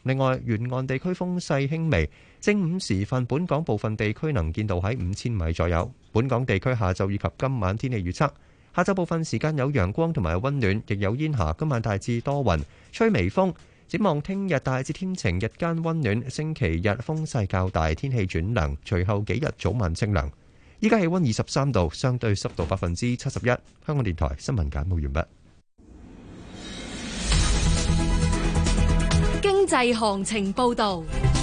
另外，沿岸地區風勢輕微。正午時分，本港部分地區能見度喺5000米左右。本港地區下晝以及今晚天氣預測：下晝部分時間有陽光同埋溫暖，亦有煙霞。今晚大致多雲，吹微風。展望聽日大致天晴，日間溫暖。星期日風勢較大，天氣轉涼。隨後幾日早晚清涼。依家氣溫23度，相對濕度71%。香港電台新聞簡報完畢。 經濟行情報導。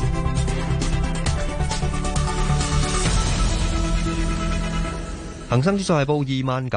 恒生指數係報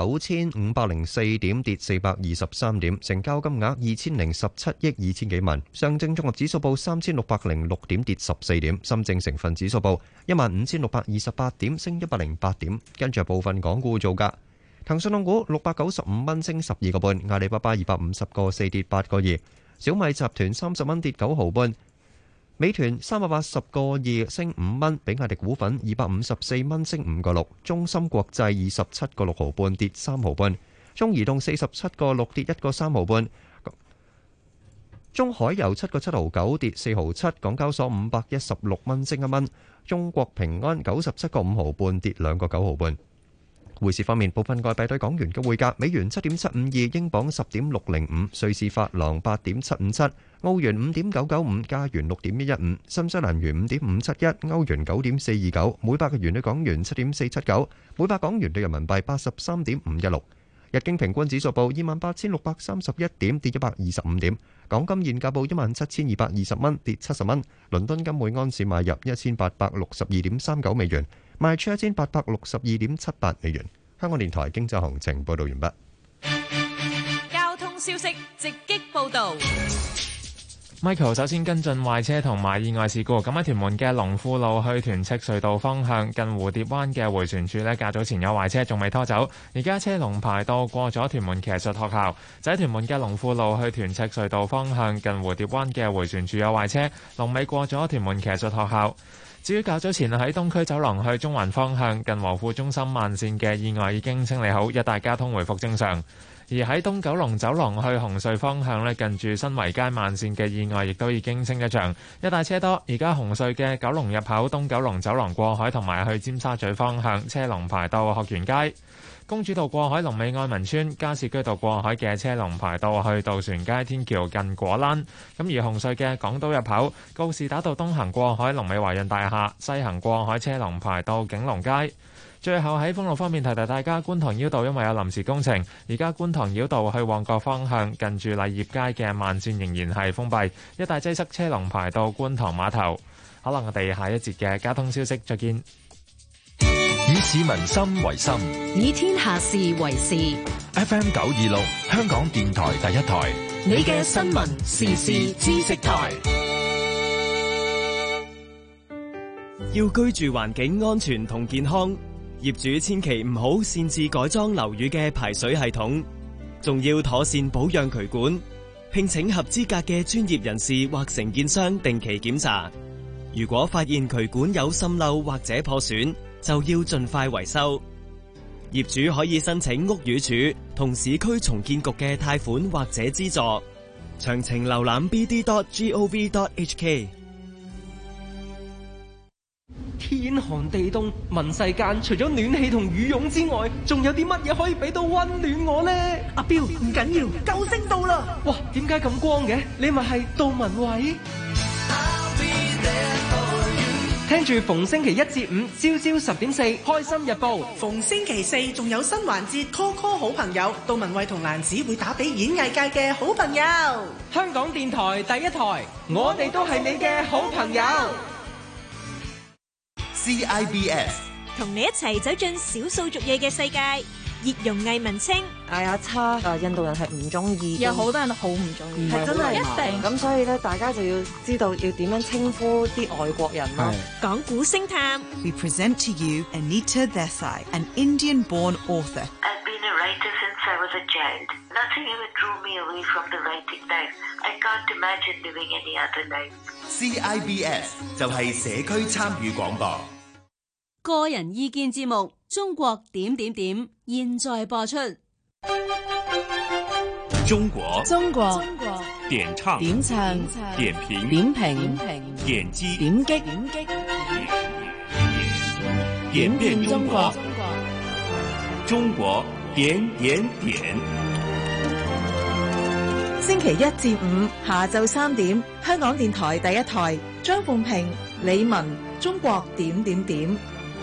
29,504點，跌423點，成交金額2017億2000幾萬。上證綜合指數報3606點，跌14點。深證成分指數報15,628點，升108點。跟住部分港股造價：騰訊控股695蚊，升12個半；阿里巴巴250個4，跌8個2；小米集團30蚊，跌9毫半。美團380個2，升5蚊，比亞迪股份254蚊，升5個6，中芯國際27個6毫半，跌3毫半，中移動47個6，跌1個3毫半，中海油7個7毫9，跌4毫7，港交所516蚊，升1蚊，中國平安97個5毫半，跌2個9毫半。匯市方面，部分外幣對港元嘅匯價：美元7.752，英鎊10.605，瑞士法郎8.757，澳元5.995，加元6.115，新西蘭元5.571，歐元9.429，每百元對港元7.479，每百港元對人民幣83.516。日經平均指數報28,631點，跌125點。港金現價報17,220蚊，跌70蚊。倫敦金每安士買入1,862.39美元，賣出1,862.78美元。香港電台經濟行情報道完畢。 交通消息直擊報導。 Michael 首先跟進壞車同埋意外事故。咁喺屯門嘅龍富路去屯赤隧道方向，近蝴蝶灣嘅迴旋處呢，較早前有壞車，仲未拖走。而家車龍排到過咗屯門騎術學校。就喺屯門嘅龍富路去屯赤隧道方向，近蝴蝶灣嘅迴旋處有壞車，龍尾過咗屯門騎術學校。至於較早前喺東區走廊去中環方向，近和富中心慢線嘅意外已經清理好，一帶交通回復正常。而喺東九龍走廊去紅隧方向咧，近住新圍街慢線嘅意外亦都已經清一場，一帶車多。而家紅隧嘅九龍入口東九龍走廊過海同埋去尖沙咀方向車龍排到學園街。公主道過海龍尾愛民村，加士居道過海嘅車龍排到去渡船街天橋近果欄。咁而紅隧嘅港島入口告士打道東行過海龍尾華潤大廈，西行過海車龍排到景隆街。最後喺封路方面提提大家，觀塘繞道因為有臨時工程，而家觀塘繞道去旺角方向近住勵業街嘅慢線仍然係封閉，一帶擠塞，車龍排到觀塘碼頭。可能我哋下一節嘅交通消息再見。 以市民心為心， 以天下事為事。 FM 926，香港電台第一台， 你嘅新聞時事知識台。 要居住環境安全同健康，業主千祈唔好擅自改裝樓宇嘅排水系統，仲要妥善保養渠管，聘請合資格嘅專業人士或承建商定期檢查。如果發現渠管有滲漏或者破損，就要盡快維修。業主可以申請屋宇署同市區重建局嘅貸款或者資助。詳情瀏覽 bd.gov.hk。 天寒地凍，問世間除咗暖氣同羽絨之外，仲有啲乜嘢可以俾到溫暖我呢？ 阿彪，唔緊要，救星到啦！ 哇，點解咁光嘅？你咪係杜文偉。聽住逢星期一至五朝朝10.4開心日報， 逢星期四仲有新環節 Call Call 好朋友，杜文慧同蘭子會打俾演藝界嘅好朋友。 香港電台第一台，我哋都係你嘅好朋友。 CIBS 同你一齊走進少數族裔嘅世界。熱熔藝文青嗌阿叉，印度人係唔中意， 有好多人都好唔中意， 係真係一定咁，所以咧大家就要知道要點樣稱呼啲外國人咯。 講古星探 We present to you Anita Desai, an Indian-born author. I've been a writer since I was a child. Nothing ever drew me away from the writing life. I can't imagine living any other life. CIBS 就係社區參與廣播。 個人意見節目《中國點點點》現在播出。 中國點唱、 點唱、 點評、 點評、 點擊、 點擊、 點變中國，中國點點點。 星期一至五下晝3點，香港電台第一台，張鳳平、李文，中國點點點。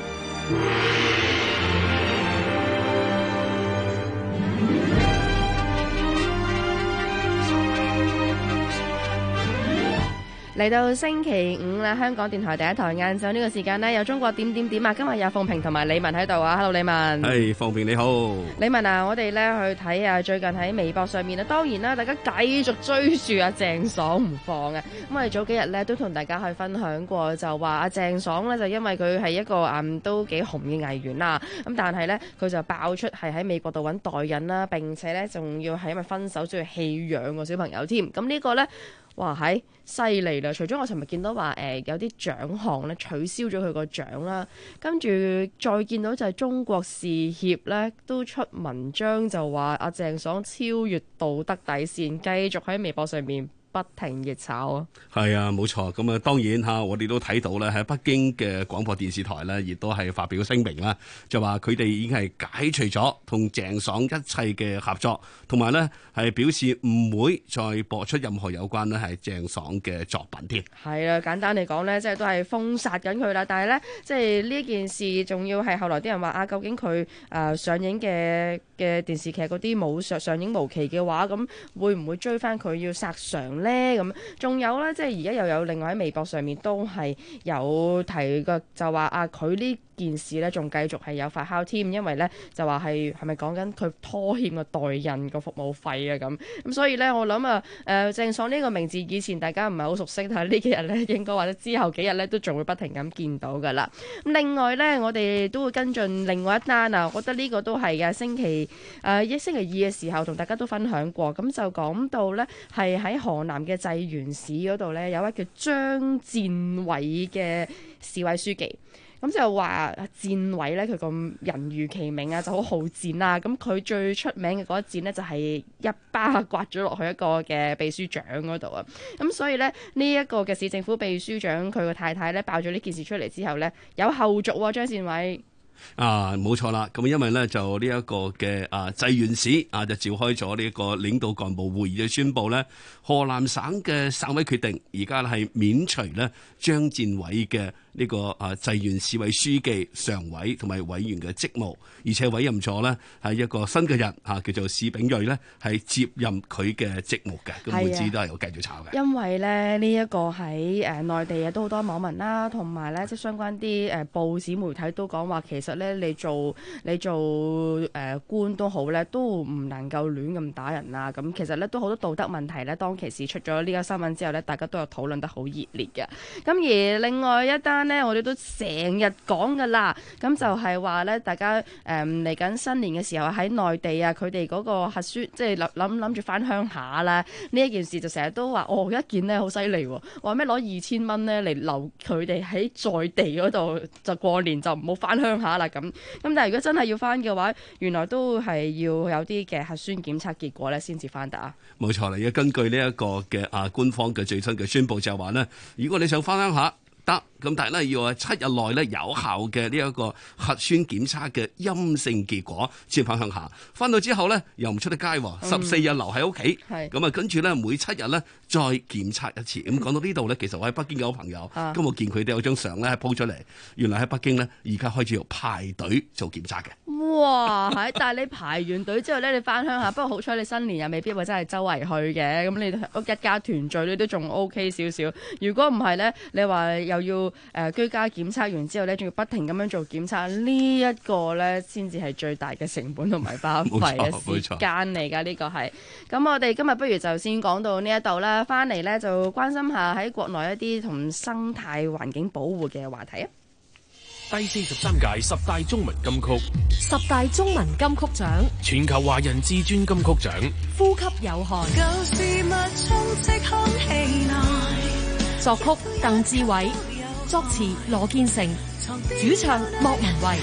嚟到星期五啦，香港電台第一台晏晝呢個時間呢，有中國點點點啊！今日有鳳平同埋李文喺度啊 ，Hello 李文。 係鳳平你好， 李文啊，我哋咧去睇啊，最近喺微博上面啊，當然啦，大家繼續追住阿鄭爽唔放啊！咁我哋早幾日咧都同大家去分享過，就話阿鄭爽咧就因為佢係一個都幾紅嘅藝員啦，咁但係咧佢就爆出係喺美國度揾代孕啦，並且咧仲要係因為分手，仲要棄養個小朋友添。咁呢個咧。哇係犀利啦！除咗我尋日見到話有啲獎項咧取消咗佢個獎啦，跟住再見到就係中國事協咧都出文章就話阿鄭爽超越道德底線，繼續喺微博上面不停熱炒啊！ 係啊，冇錯。咁啊，當然嚇，我哋都睇到咧喺北京嘅廣播電視台咧，亦都係發表聲明啦，就話佢哋已經係解除咗同鄭爽一切嘅合作，同埋咧係表示唔會再播出任何有關咧係鄭爽嘅作品添。係啊，簡單嚟講咧，即係都係封殺緊佢啦。但係咧，即係呢件事仲要係後來啲人話啊，究竟佢上映嘅電視劇嗰啲冇上映無期嘅話，咁會唔會追翻佢要殺償咧？咁仲有咧，即係而家又有另外喺微博上面都係有提過，就話啊佢呢件事咧仲繼續係有發酵添，因為咧就話係咪講緊佢拖欠個代孕個服務費啊咁所以咧我諗啊鄭爽呢個名字以前大家唔係好熟悉，但係呢幾日咧應該或者之後幾日咧都仲會不停咁見到噶啦。咁另外咧我哋都會跟進另外一單啊，我覺得呢個都係嘅星期二嘅時候同大家都分享過，咁就講到咧係喺河南嘅濟源市嗰度咧有一位叫張戰偉嘅市委書記。咁就話戰偉咧，佢個人如其名啊，就好好戰啦。咁佢最出名嘅嗰一戰呢，就係一巴刮咗落去一個嘅秘書長嗰度啊。咁所以咧，呢一個嘅市政府秘書長佢個太太咧爆咗呢件事出嚟之後咧，有後續喎，張戰偉。 冇錯啦，咁因為咧就呢一個嘅濟源市就召開咗呢一個領導幹部會議，就宣布咧河南省嘅省委決定，而家係免除咧張戰偉嘅呢個濟源市委書記、常委同埋委員嘅職務，而且委任咗咧係一個新嘅人叫做史炳瑞咧係接任佢嘅職務嘅，咁每次都係有繼續炒嘅。因為咧呢一個喺內地都好多網民啦，同埋咧即係相關啲報紙媒體都講話，其實咧你做官都好咧，都唔能夠亂咁打人啊！咁其實咧都好多道德問題咧，當其時出咗呢個新聞之後咧，大家都有討論得好熱烈嘅。咁而另外一單呢，我哋都成日講噶啦，咁就係話咧，大家嚟緊新年嘅時候喺內地啊，佢哋嗰個核酸即係諗住翻鄉下啦，呢一件事就成日都話一件呢好犀利喎，話咩攞2000蚊呢嚟留佢哋喺在地嗰度就過年就唔好翻鄉下啦咁但係如果真係要翻嘅話，原來都係要有啲嘅核酸檢測結果咧先至翻得啊。冇錯啦，而家根據呢一個嘅官方嘅最新嘅宣佈就係話呢，如果你想翻鄉下得，咁但係咧要7日內咧有效嘅呢一個核酸檢測嘅陰性結果先翻鄉下，翻到之後咧又唔出得街，14日留喺屋企，咁跟住咧每7日咧再檢測一次。咁講到呢度咧，其實我喺北京有個朋友，咁我見佢哋有張相咧鋪出嚟，原來喺北京咧而家開始要排隊做檢測嘅。哇！但係你排完隊之後咧，你翻鄉下，不過好彩你新年又未必話真係周圍去嘅，咁你一家團聚你都仲 OK 少少。如果唔係咧，你話又要居家檢測完之後咧，仲要不停咁樣做檢測，呢一個咧先至係最大嘅成本同埋花費嘅時間嚟㗎。呢個係咁，我哋今日不如就先講到呢一度啦。翻嚟咧就關心下喺國內一啲同生態環境保護嘅話題啊。 第43屆十大中文金曲， 十大中文金曲獎， 全球華人至尊金曲獎， 呼吸有害，舊事物充斥空氣內，作曲鄧志偉，作詞羅建成，主唱莫文蔚。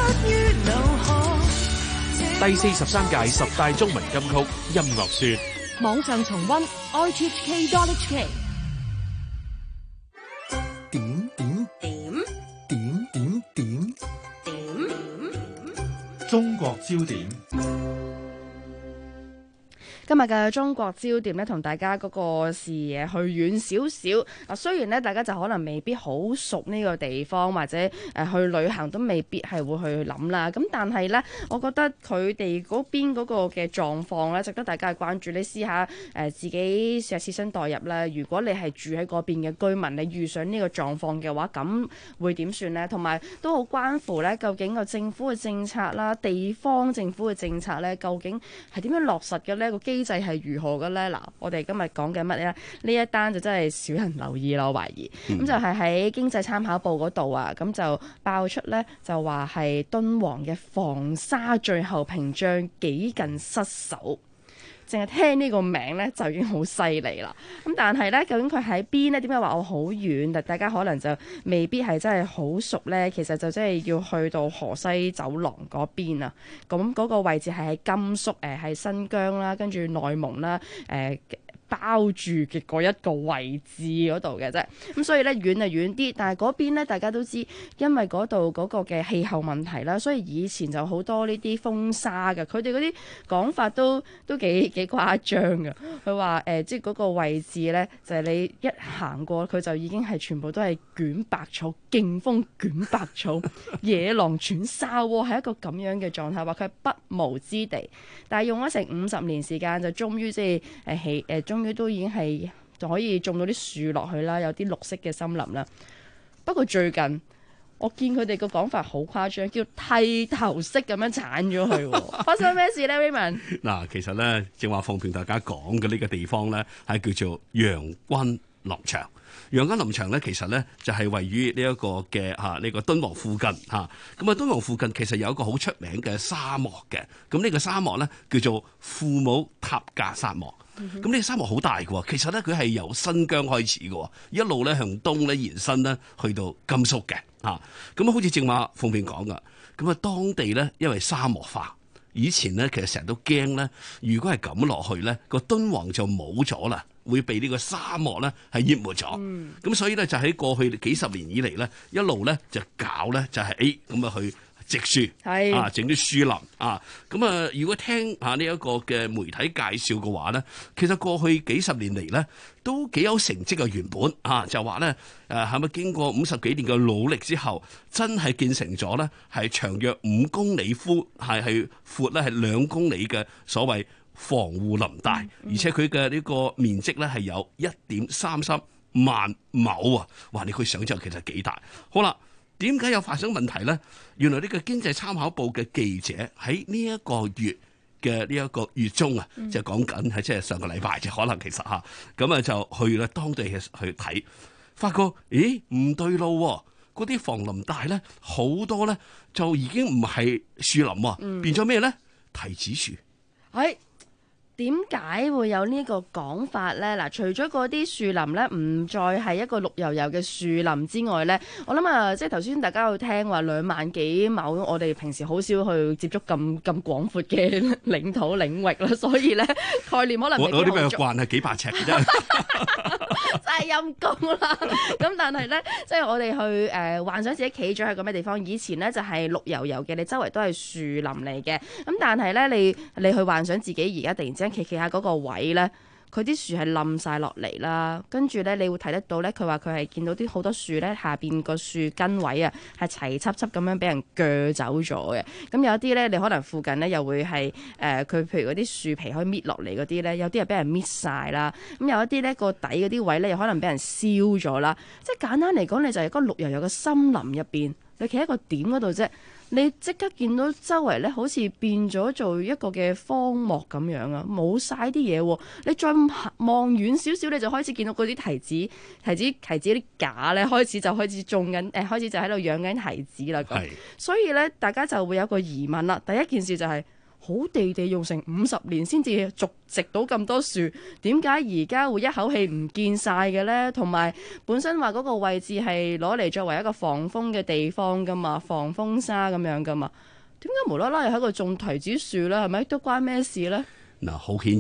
第43屆十大中文金曲音樂說， 網上重溫 rthk.hk。 中國焦點。 今日嘅中國焦點咧，同大家嗰個視野去遠少少。嗱，雖然咧大家就可能未必好熟呢個地方，或者去旅行都未必係會去諗啦。咁但係咧，我覺得佢哋嗰邊嗰個嘅狀況咧，值得大家去關注。你試下自己試下設身代入啦。如果你係住喺嗰邊嘅居民，你遇上呢個狀況嘅話，咁會點算呢？同埋都好關乎咧，究竟個政府嘅政策啦、地方政府嘅政策咧，究竟係點樣落實嘅呢？個機制係如何嘅呢？嗱，我哋今日講緊乜咧？呢一單就真係少人留意咯，我懷疑。咁就係喺經濟參考報嗰度啊，咁就爆出呢，就話係敦煌嘅防沙最後屏障幾近失守。淨係聽呢個名咧就已經好犀利啦。咁但係咧，究竟佢喺邊呢？點解話我好遠？但大家可能就未必係真係好熟咧。其實就真係要去到河西走廊嗰邊啊。咁嗰個位置係喺甘肅，係新疆啦，跟住內蒙啦，包住嘅嗰一個位置嗰度嘅啫，咁所以咧遠就遠啲，但係嗰邊咧大家都知，因為嗰度嗰個嘅氣候問題啦，所以以前就好多呢啲風沙嘅，佢哋嗰啲講法都幾誇張嘅。佢話即係嗰個位置咧，就係你一行過，佢就已經係全部都係捲白草，勁風捲白草，野狼轉沙窩，係一個咁樣嘅狀態，話佢係不毛之地。但係用咗成50年時間，就終於即係終於都已經係就可以種到啲樹落去啦，有啲綠色嘅森林啦。不過最近我見佢哋個講法好誇張，叫剃頭式咁樣剷咗佢。發生咩事呢 Raymond？ 嗱，其實咧正話奉勸大家講嘅呢個地方咧，係叫做陽均林場。陽均林場咧，其實咧就係位於呢一個嘅呢個敦煌附近嚇。咁啊，敦煌附近其實有一個好出名嘅沙漠嘅。咁呢個沙漠咧叫做庫姆塔格沙漠。咁呢個沙漠好大嘅，其實咧佢係由新疆開始嘅，一路咧向東咧延伸咧去到甘肅嘅嚇。咁好似正話奉勸講噶，咁啊當地咧因為沙漠化，以前咧其實成日都驚咧，如果係咁落去咧，個敦煌就冇咗啦，會被呢個沙漠咧係淹沒咗。咁所以咧就喺過去幾十年以嚟咧，一路咧就搞咧就係咁啊去植樹，整啲樹林啊。咁啊，如果聽下呢一個嘅媒體介紹嘅話咧，其實過去幾十年嚟咧都幾有成績嘅。原本就話咧係咪經過50幾年嘅努力之後，真係建成咗咧係長約5公里寬，係闊咧係2公里嘅所謂防護林帶，而且佢嘅呢個面積咧係有1.33萬畝啊！哇，你可以想象其實幾大。好啦。點解有發生問題呢？原來呢個經濟參考報嘅記者喺呢一個月嘅呢一個月中啊，即係講緊係即係上個禮拜啫，可能其實嚇咁啊就去啦當地去睇，發覺咦唔對路喎，嗰啲防林帶咧好多咧就已經唔係樹林喎，變咗咩咧？提子樹。 點解會有呢個講法呢？嗱，除咗嗰啲樹林呢，唔再係一個綠油油嘅樹林之外呢，我諗啊，即係頭先大家有聽話2萬幾畝，我哋平時好少去接觸咁廣闊嘅領土領域啦，所以呢概念可能未必好足。我啲咩慣係幾百尺嘅啫， 真係陰公啦。咁但係呢，即係我哋去幻想自己企咗喺個咩地方，以前呢就係綠油油嘅，你周圍都係樹林嚟嘅。咁但係呢，你去幻想自己而家突然之間企下嗰個位咧，佢啲樹係冧晒落嚟啦，跟住咧你會睇得到咧，佢話佢係見到啲好多樹咧下邊個樹根位啊，係齊輯輯咁樣俾人鋸走咗嘅。咁有一啲咧，你可能附近咧又會係佢譬如嗰啲樹皮可以搣落嚟嗰啲咧，有啲係俾人搣晒啦。咁有一啲咧個底嗰啲位咧，又可能俾人燒咗啦。即係簡單嚟講，你就係個綠油油嘅森林入邊，你企喺個點嗰度啫。你即刻見到周圍咧，好似變咗做一個嘅荒漠咁樣啊，冇晒啲嘢喎。你再望遠少少，你就開始見到嗰啲提子啲架咧，開始種緊，開始就喺度養緊提子啦。咁，所以咧，大家就會有個疑問啦。第一件事就係好地用成50年先至續植到咁多樹，點解而家會一口氣唔見晒嘅咧？同埋本身話嗰個位置係攞嚟作為一個防風嘅地方噶嘛，防風沙咁樣噶嘛，點解無啦啦又喺度種提子樹咧？係咪都關咩事咧？ 嗱，好顯然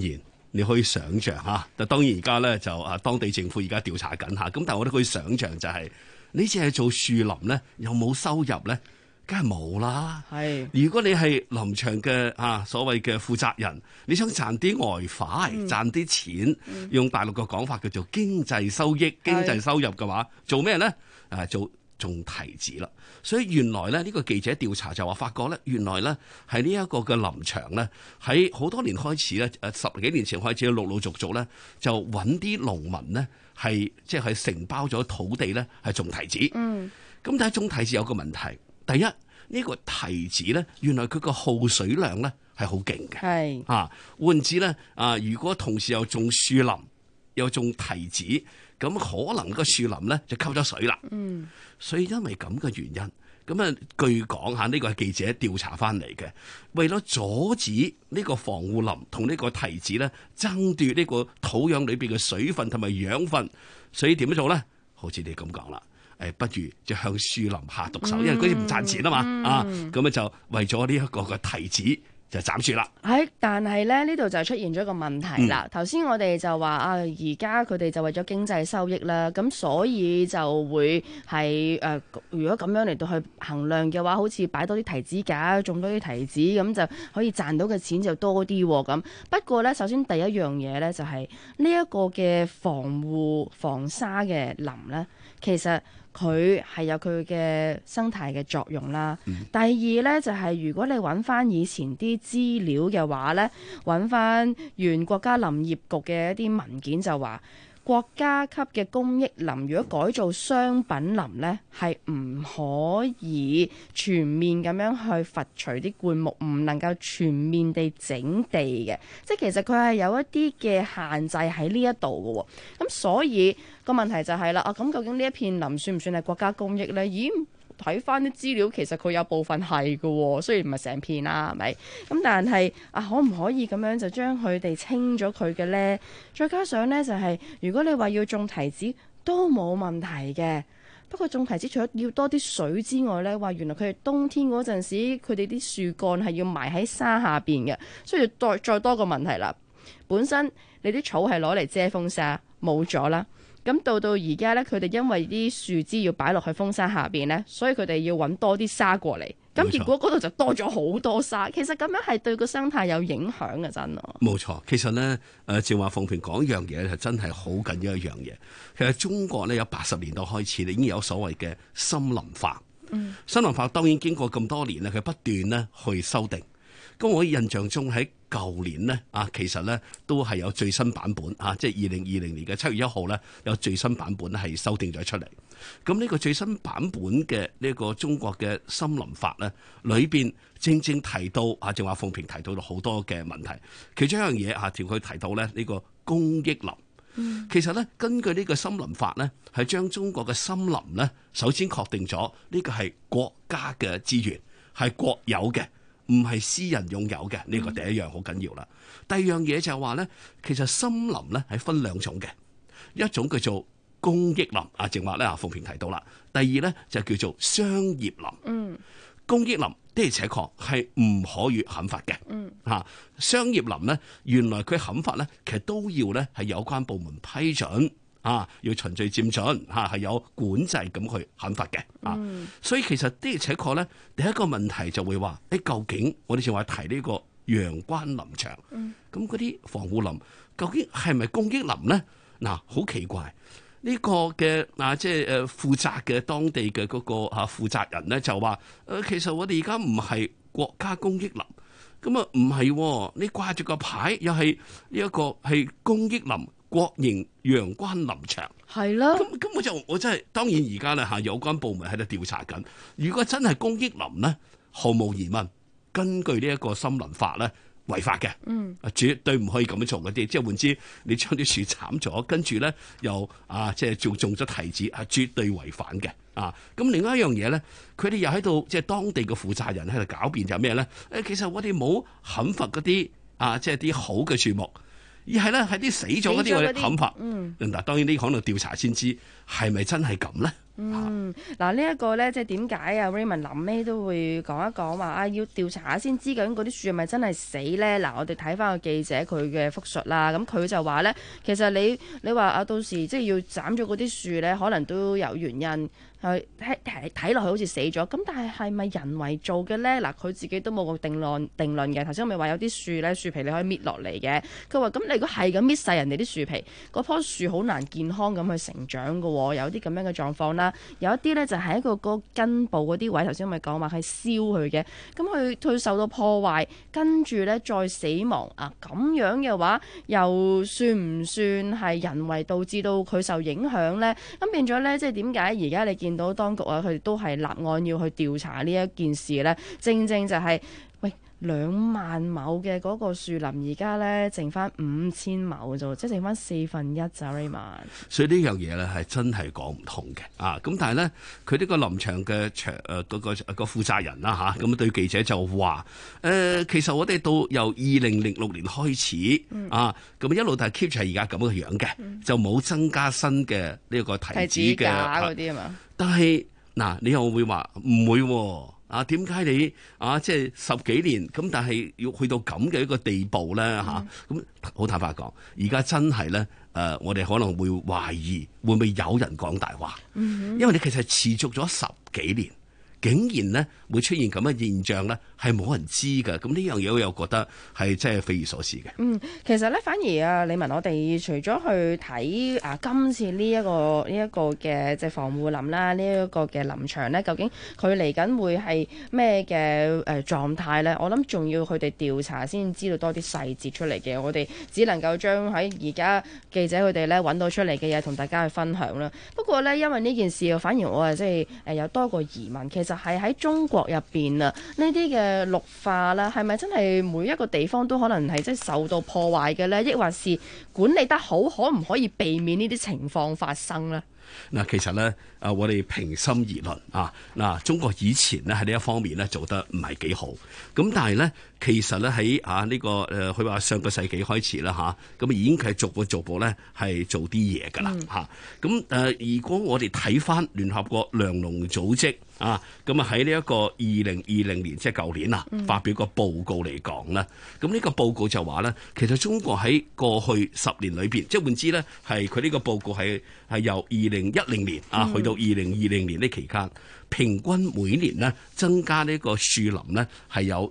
你可以想象嚇，但當然而家咧就當地政府而家調查緊嚇，咁但係我都可以想象就係你淨係做樹林咧，又冇收入咧，梗係冇啦。係，如果你係林場嘅所謂嘅負責人，你想賺啲外快、賺啲錢，用大陸嘅講法叫做經濟收益、經濟收入嘅話，做咩咧？做種提子啦。所以原來咧呢個記者調查就話發覺咧，原來咧係呢一個嘅林場咧，喺好多年開始咧，10幾年前開始陸陸續續咧就揾啲農民咧係即係承包咗土地咧係種提子。咁但係種提子有個問題，第一呢個提子咧原來佢個耗水量咧係好勁嘅。係換之咧如果同時又種樹林又種提子，咁可能個樹林咧就溝咗水啦。所以因為咁嘅原因，咁據講下呢個係記者調查翻嚟嘅，為咗阻止呢個防護林同呢個提子咧爭奪呢個土壤裏邊嘅水分同埋養分，所以點樣做咧？好似你咁講啦，不如就向樹林下毒手，因為嗰啲唔賺錢啊嘛。咁就為咗呢一個嘅提子就斬樹啦。 但係咧呢度就出現咗一個問題啦。頭先我哋就話而家佢哋就為咗經濟收益啦，咁所以就會係如果咁樣嚟到去衡量嘅話，好似擺多啲提子架，種多啲提子，咁就可以賺到嘅錢就多啲咁。不過咧，首先第一樣嘢咧就係呢一個嘅防沙嘅林咧，其實佢係有佢嘅生態嘅作用啦。第二呢，就係如果你揾翻以前啲資料嘅話呢，揾翻原國家林業局嘅一啲文件就話，國家級嘅公益林如果改造商品林呢，係唔可以全面咁樣去伐除啲灌木，唔能夠全面地整地嘅。即係其實佢係有一啲嘅限制喺呢一度嘅。咁所以個問題就係啦，咁究竟呢一片林算唔算係國家公益呢？咦？睇翻啲資料，其實佢有部分係嘅，雖然唔係成片啦，係咪？咁但係可唔可以咁樣就將佢哋清咗佢嘅呢？再加上呢，就係如果你話要種提子都冇問題嘅，不過種提子除咗要多啲水之外呢，話原來佢哋冬天嗰陣時，佢哋啲樹幹係要埋喺沙下邊嘅，所以再多個問題啦。本身你啲草係攞嚟遮風沙，冇咗啦。咁到而家咧，佢哋因為啲樹枝要擺落去風沙下邊咧，所以佢哋要揾多啲沙過嚟。咁結果嗰度就多咗好多沙。其實咁樣係對個生態有影響嘅，真啊。冇錯，其實咧，正話鳳萍講一樣嘢係真係好緊要一樣嘢。其實中國咧有80年代開始，已經有所謂嘅森林法。森林法當然經過咁多年咧，佢不斷咧去修訂。咁我印象中喺舊年呢，其實咧都係有最新版本即係2020年嘅7月1號咧有最新版本係修訂咗出嚟。咁呢個最新版本嘅呢個中國嘅森林法咧，裏邊正正提到正話鳳萍提到咗好多嘅問題，其中一樣嘢條佢提到咧呢個公益林。其實咧根據呢個森林法咧，係將中國嘅森林咧首先確定咗呢個係國家嘅資源，係國有嘅。唔係私人擁有嘅，呢個第一樣好緊要啦。第二樣嘢就係話咧，其實森林咧係分兩種嘅，一種叫做公益林，正話咧鳳萍提到啦。第二咧就叫做商業林。公益林的而且確係唔可以砍伐嘅。商業林咧，原來佢砍伐咧，其實都要咧係有關部門批准。要循序漸進，係有管制咁去砍伐嘅。所以其實的而且確咧，第一個問題就會話，究竟我哋正話提呢個陽關林場，咁嗰啲防護林究竟係咪公益林咧？好奇怪，呢個嘅即係負責嘅當地嘅嗰個負責人咧就話，其實我哋而家唔係國家公益林，咁唔係，你掛住個牌又係呢一個係公益林。國營陽關林場係啦，咁我真係當然而家咧有關部門喺度調查緊。如果真係公益林咧，毫無疑問，根據呢一個森林法咧違法嘅，絕對唔可以咁樣做嗰啲。即係換之，你將啲樹斬咗，跟住咧又即係種咗提子，係絕對違反嘅。咁另外一樣嘢咧，佢哋又喺度即係當地嘅負責人喺度狡辯就係咩咧？其實我哋冇砍伐嗰啲即係啲好嘅樹木。而係咧，係啲死咗嗰啲我哋砍伐。嗱，當然呢可能調查先知係咪真係咁咧？ 嗱呢一個咧，即係點解啊 Raymond 臨尾都會講一講話啊，要調查下先知究竟嗰啲樹係咪真係死咧？嗱，我哋睇翻個記者佢嘅復述啦，咁佢就話咧，其實你話啊，到時即係要斬咗嗰啲樹咧，可能都有原因。睇落去好似死咗，咁但係係咪人為做嘅呢？嗱，佢自己都冇個定論嘅。頭先我咪話有啲樹呢，樹皮你可以搣落嚟嘅。佢話咁你如果係咁搣晒人哋啲樹皮，嗰棵樹好難健康咁去成長㗎喎，有啲咁樣嘅狀況啦。有一啲呢，就係一個根部嗰啲位，頭先我咪講話係燒佢嘅，咁佢受到破壞，跟住呢再死亡啊！咁樣嘅話，又算唔算係人為導致到佢受影響呢？咁變咗呢，即係點解而家你見到當局啊，佢哋都係立案要去調查呢一件事呢？正正就係、喂2萬畝嘅嗰個樹林，而家呢剩翻5000畝啫，即係剩翻1/4咋 Raymond。 所以呢樣嘢呢係真係講唔通嘅啊！咁但係呢，佢呢個臨場嘅個負責人啦嚇，咁對記者就話其實我哋到由2006年開始啊，咁一路都係 keep 住係而家咁嘅樣嘅，就冇增加新嘅呢個提子嘅嗰啲啊嘛。 但係嗱，你又會話唔會喎？啊，點解你啊，即係10幾年咁，但係要去到咁嘅一個地步咧嚇？咁好坦白講，而家真係咧我哋可能會懷疑會唔會有人講大話？因為你其實持續咗10幾年。竟然呢會出現咁嘅現象呢，係冇人知㗎。咁呢樣嘢我又覺得係真係匪夷所思嘅。 其實呢，反而啊，李文，我哋除咗去睇今次呢一個嘅即係防護林啦，呢一個嘅林場呢，究竟佢嚟緊會係咩嘅狀態呢？我諗仲要佢哋調查先知道多啲細節出嚟嘅。我哋只能夠將喺而家記者佢哋呢揾到出嚟嘅嘢同大家去分享啦。不過呢，因為呢件事，反而我即係有多個疑問。其實係喺中國入邊啊，呢啲嘅綠化啦，係咪真係每一個地方都可能係即係受到破壞嘅呢？抑或是管理得好，可唔可以避免呢啲情況發生呢？ 嗱，其實咧，我哋平心而論啊，嗱，中國以前咧喺呢一方面咧做得唔係幾好，咁但係咧，其實咧喺呢個佢話上個世紀開始啦嚇，咁已經係逐步咧係做啲嘢㗎啦嚇。咁如果我哋睇翻聯合國糧農組織啊，咁啊喺呢一個2020年即係舊年啊，發表個報告嚟講咧，咁呢個報告就話咧，其實中國喺過去10年裏邊，即係換之咧係佢呢個報告係由2010年啊去到2020年呢期間，平均每年呢增加呢個樹林呢係有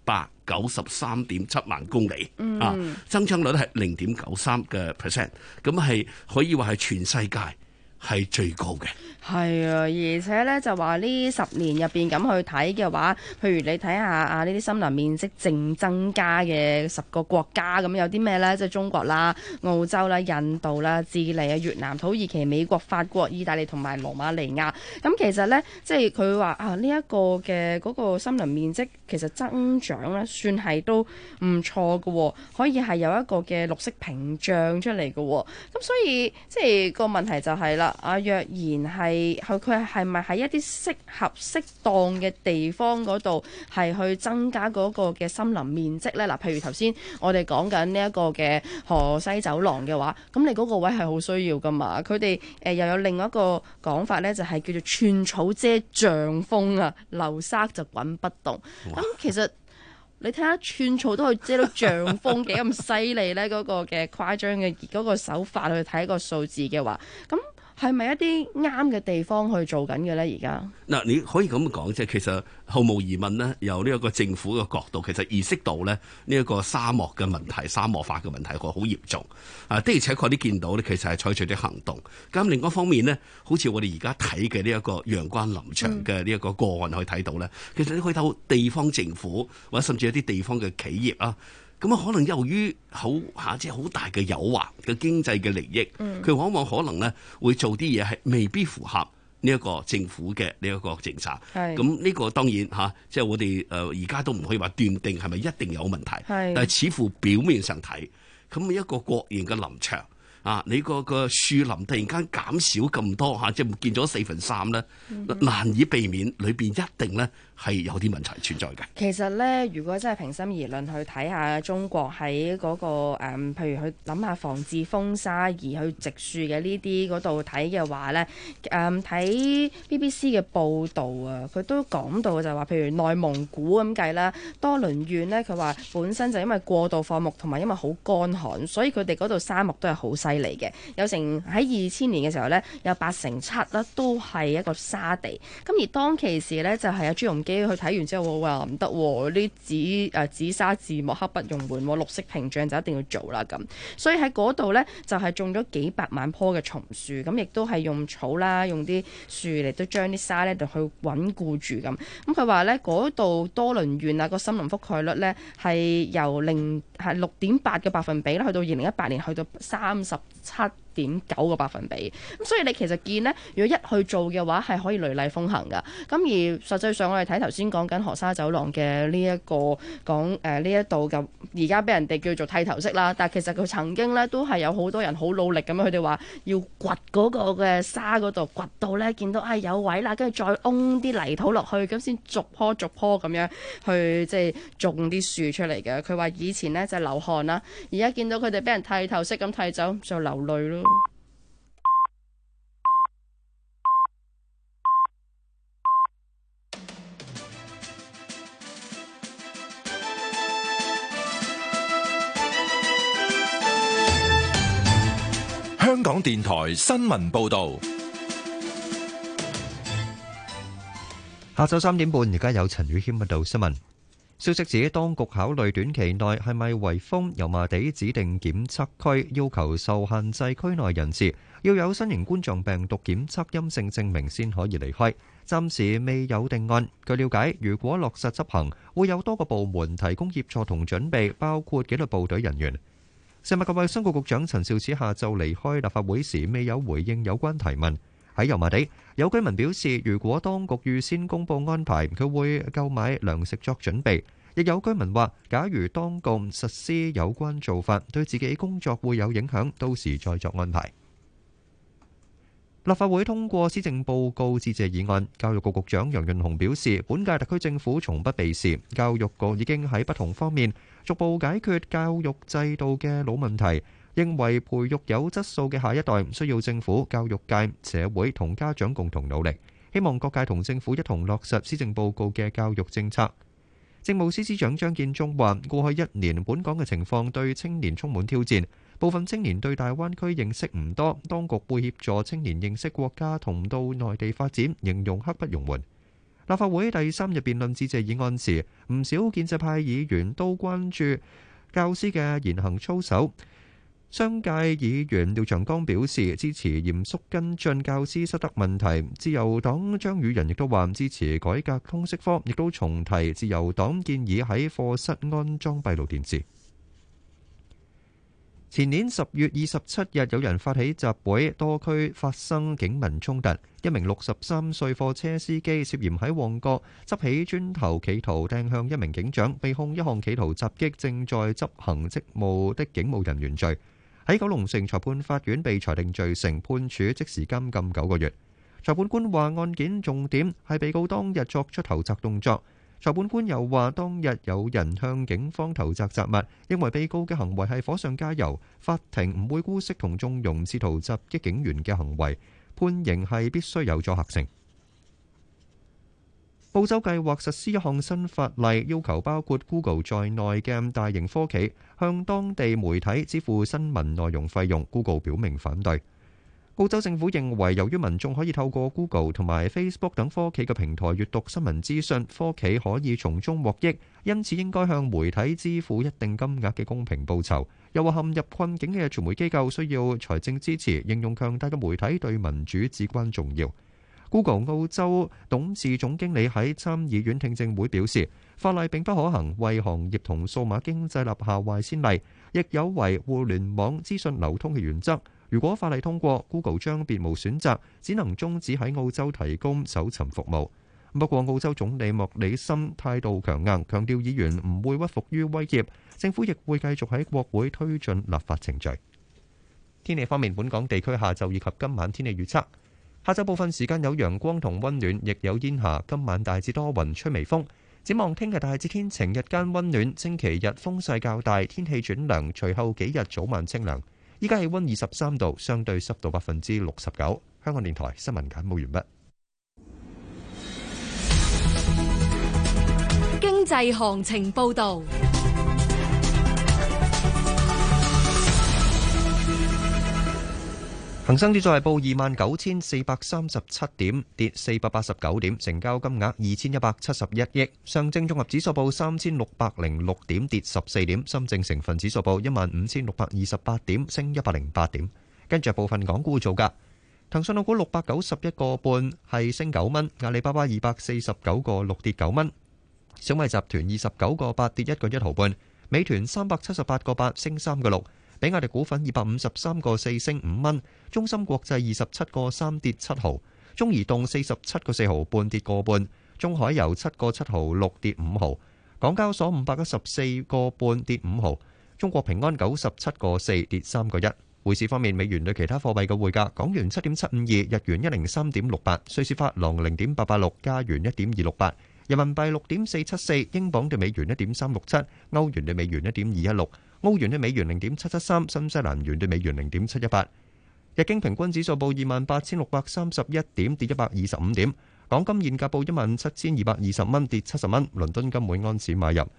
193.7萬公里啊，增長率係0.93%，咁係可以話係全世界係最高嘅。 係啊，而且咧就話呢10年入邊咁去睇嘅話，譬如你睇下啊呢啲森林面積淨增加嘅10個國家，咁有啲咩呢？即係中國啦、澳洲啦、印度啦、智利啊、越南、土耳其、美國、法國、意大利同埋羅馬尼亞。咁其實呢，即係佢話啊呢一個嘅嗰個森林面積其實增長呢，算係都唔錯嘅，可以係有一個嘅綠色屏障出嚟嘅。咁所以即係個問題就係啦，啊若然係佢係咪喺一啲適合適當嘅地方嗰度係去增加嗰個嘅森林面積呢？嗱，譬如頭先我哋講緊呢一個嘅河西走廊嘅話，咁你嗰個位係好需要噶嘛？佢哋又有另外一個講法呢，就係叫做寸草遮象風啊，流沙就滾不動。咁其實你睇下寸草都可以遮到象風，幾咁犀利呢？嗰個嘅誇張嘅嗰個手法去睇個數字嘅話，咁係咪一啲啱嘅地方去做緊嘅咧？而家嗱，你可以咁講，即係其實毫無疑問呢，由呢一個政府嘅角度，其實意識到咧呢一個沙漠嘅問題、沙漠化嘅問題，佢好嚴重啊！的而且確啲見到呢，其實係採取啲行動。咁另一方面呢，好似我哋而家睇嘅呢一個陽關林場嘅呢一個個案，可以睇到咧，其實你可以睇到地方政府或者甚至有啲地方嘅企業啊。咁啊，可能由於即係好大嘅誘惑嘅經濟嘅利益，佢往往可能咧會做啲嘢係未必符合呢一個政府嘅呢一個政策。咁呢個當然即係我哋而家都唔可以話斷定係咪一定有問題。但係似乎表面上睇，咁一個國營嘅林場， 你個樹林突然間減少咁多即係唔見咗4/3咧，難以避免裏邊一定咧係有啲問題存在嘅。 其實咧，如果真係平心而論去睇下中國喺嗰個譬如去諗下防治風沙而去植樹嘅呢啲嗰度睇嘅話咧，睇 BBC 嘅報導啊，佢都講到就係話，譬如內蒙古咁計啦，多倫縣咧，佢話本身就因為過度放牧同埋因為好乾旱，所以佢哋嗰度沙漠都係好犀利嘅。有成喺2000年嘅時候咧，有7%啦都係一個沙地。咁而當其時咧，就係阿朱鎔基去睇完之後話唔得喎，啲紫砂字幕刻不容緩，綠色屏障就一定要做啦咁。所以喺嗰度咧就係種咗幾百萬棵嘅松樹，咁亦都係用草啦，用啲樹嚟都將啲沙咧就去穩固住咁。咁佢話咧嗰度多倫縣個森林覆蓋率咧係由6.8個百分比啦，去到2018年去到37.9%。咁所以你其實見呢，如果一去做嘅話，係可以雷厲風行噶。咁而實際上我哋睇頭先講緊河沙走廊嘅呢一個呢一度咁，而家俾人哋叫做剃頭式啦。但係其實佢曾經呢都係有好多人好努力咁樣，佢哋話要掘嗰個嘅沙嗰度，掘到呢見到有位啦，跟住再掹啲泥土落去，咁先逐棵咁樣去即係種啲樹出嚟嘅。佢話以前呢就流汗啦，而家見到佢哋俾人剃頭式咁剃走，就流淚咯。 香港電台新聞報道， 下晝3點半，而家有陳宇謙報道新聞。消息指，當局考慮短期內係咪圍封油麻地指定檢測區，要求受限制區內人士要有新型冠狀病毒檢測陰性證明先可以離開。暫時未有定案。據了解，如果落實執行，會有多個部門提供協助同準備，包括紀律部隊人員。食物及衛生局局長陳肇始下晝離開立法會時，未有回應有關提問。喺油麻地，有居民表示，如果當局預先公佈安排，佢會購買糧食作準備。亦有居民話，假如當局實施有關做法，對自己工作會有影響，到時再作安排。立法會通過施政報告致謝議案，教育局局長楊潤雄表示，本屆特區政府從不避事，教育局已經喺不同方面逐步解決教育制度嘅老問題，認為培育有質素嘅下一代需要政府、教育界、社會同家長共同努力，希望各界同政府一同落實施政報告嘅教育政策。政務司司長張建宗話，過去1年本港嘅情況對青年充滿挑戰，部分青年對大灣區認識唔多，當局會協助青年認識國家同到內地發展，形容刻不容緩。立法會第3日辯論致謝議案時，唔少建制派議員都關注教師嘅言行操守。商界議員廖長江表示支持嚴肅跟進教師失德問題，自由黨張宇人亦都話支持改革通識科，亦都重提自由黨建議喺課室安裝閉路電視。前年10月27日，有人發起集會，多區發生警民衝突，一名63歲貨車司機涉嫌喺旺角執起磚頭企圖掟向一名警長，被控一項企圖襲擊正在執行職務的警務人員罪。喺九龍城裁判法院被裁定罪成，判處即時監禁9個月。裁判官話案件重點係被告當日作出投擲動作。裁判官又話當日有人向警方投擲雜物，認為被告嘅行為係火上加油，法庭唔會姑息同縱容試圖襲擊警員嘅行為，判刑係必須有阻嚇性。澳洲計劃實施一項新法例，要求包括 Google 在內嘅大型科技向當地媒體支付新聞內容費用。Google 表明反對。澳洲政府認為，由於民眾可以透過 Google 同埋 Facebook 等科技嘅平台閱讀新聞資訊，科技可以從中獲益，因此應該向媒體支付一定金額嘅公平報酬。又話陷入困境嘅傳媒機構需要財政支持，形容強大嘅媒體對民主至關重要。Google 澳洲董事總經理喺參議院聽證會表示，法例並不可行，為行業同數碼經濟立下壞先例，亦有違互聯網資訊流通嘅原則。如果法例通過， Google 將別無選擇，只能終止喺澳洲提供搜尋服務。不過澳洲總理莫里森態度強硬，強調議員唔會屈服於威脅，政府亦會繼續喺國會推進立法程序。 天氣方面，本港地區下晝以及今晚天氣預測：下晝部分時間有陽光同溫暖，亦有煙霞。今晚大致多雲，吹微風。展望聽日大致天晴，日間溫暖。星期日風勢較大，天氣轉涼。隨後幾日早晚清涼。依家氣溫23度，相對濕度69%。香港電台新聞簡報完畢。 經濟行情報導。 恒生指數係報29,437點，跌489點，成交金額2171億。上證綜合指數報3,606點，跌14點。深證成分指數報15,628點，升108點。跟住部分港股造價，騰訊控股691個半係升9蚊，阿里巴巴249個6跌9蚊，小米集團29個8跌1個1毫半，美團378個8升3個6。比亞迪股份253個4升5蚊，中芯國際27個3跌7毫，中移動47個4毫半跌個半，中海油7個7毫6跌5毫，港交所514個半跌5毫，中國平安97個4跌3個1。匯市方面，美元對其他貨幣嘅匯價：港元7.752，日元103.68，瑞士法郎0.886，加元1.268，人民幣6.474，英鎊對美元1.367，歐元對美元1.216。澳元對美元0.773，新西蘭元對美元0.718。日經平均指數報28,631點，跌125點。港金現價報17,220蚊，跌70蚊。倫敦金每安士買入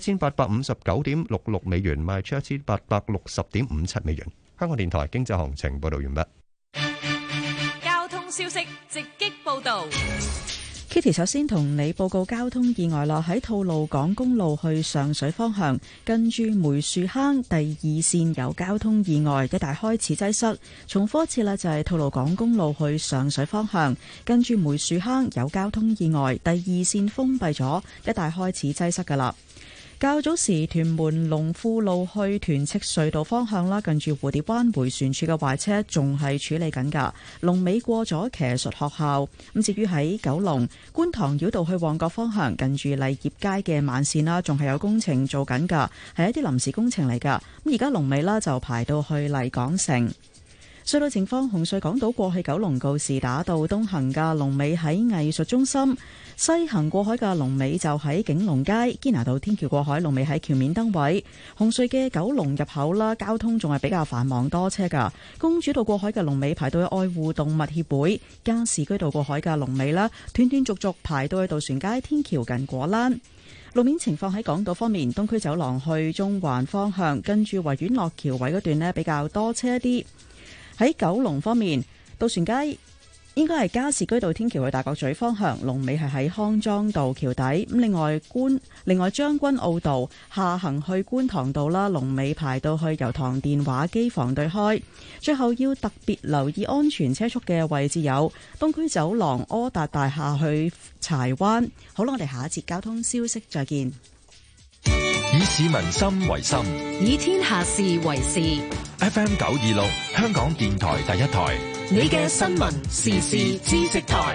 1859.66美元，賣出1860.57美元。香港電台經濟行情報道完畢。 交通消息直擊報道。 Kitty 首先同你報告交通意外啦，喺吐露港公路去上水方向，近住梅樹坑第2線有交通意外，一帶開始擠塞。重複一次啦，就係吐露港公路去上水方向，近住梅樹坑有交通意外，第2線封閉咗，一帶開始擠塞噶啦。較早時屯門龍富路去屯赤隧道方向啦，近住蝴蝶灣迴旋處嘅壞車仲係處理緊㗎。龍尾過咗騎術學校。咁至於喺九龍觀塘繞道去旺角方向，近住勵業街嘅慢線啦，仲係有工程做緊㗎，係一啲臨時工程嚟㗎。咁而家龍尾啦就排到去麗港城。隧道情況：紅隧港島過去九龍告士打道東行嘅龍尾喺藝術中心，西行過海嘅龍尾就喺景隆街。堅拿道天橋過海龍尾喺橋面燈位。紅隧嘅九龍入口啦，交通仲係比較繁忙多車噶。公主道過海嘅龍尾排到去愛護動物協會，加士居道過海嘅龍尾啦，斷斷續續排到去渡船街天橋近果欄。路面情況喺港島方面，東區走廊去中環方向，跟住維園落橋位嗰段呢比較多車啲。喺九龍方面，渡船街應該係加士居道天橋去大角咀方向，龍尾係喺康莊道橋底。咁另外將軍澳道下行去觀塘道啦，龍尾排到去油塘電話機房對開。最後要特別留意安全車速嘅位置有東區走廊柯達大廈去柴灣。好啦，我哋下一節交通消息再見。 以市民心為心， 以天下事為事。 FM 926，香港電台第一台， 你嘅新聞時事知識台。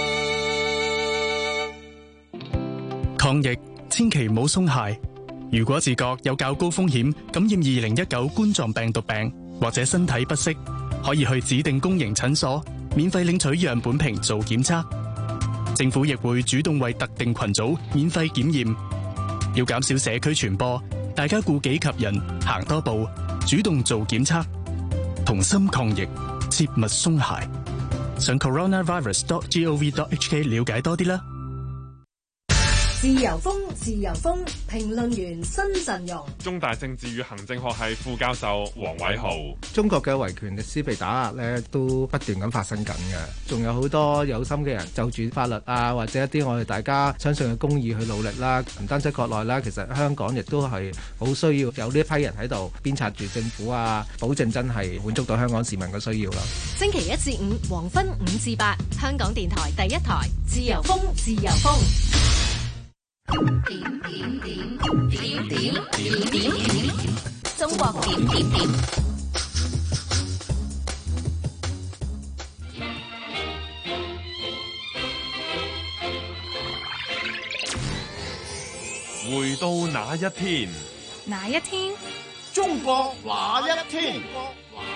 抗疫千祈唔好鬆懈。如果自覺有較高風險感染2019冠狀病毒病，或者身體不適，可以去指定公營診所免費領取樣本瓶做檢測。政府亦會主動為特定群組免費檢驗。要減少社區傳播，大家顧己及人，行多步，主動做檢測，同心抗疫，切勿鬆懈。上 coronavirus.gov.hk 了解多啲啦。 自由風，自由風，評論員新陣容。 中大政治與行政學系副教授黃偉豪。 中國嘅維權律師被打壓咧，都不斷咁發生緊嘅，仲有好多有心嘅人就住法律啊，或者一啲我哋大家相信嘅公義去努力啦。唔單止國內啦，其實香港亦都係好需要有呢一批人喺度鞭策住政府啊，保證真係滿足到香港市民嘅需要啦。 星期1至5黃昏5至8，香港電台第一台，自由風，自由風。點，中國點。 回到那一天， 哪一天？ 中國那一天？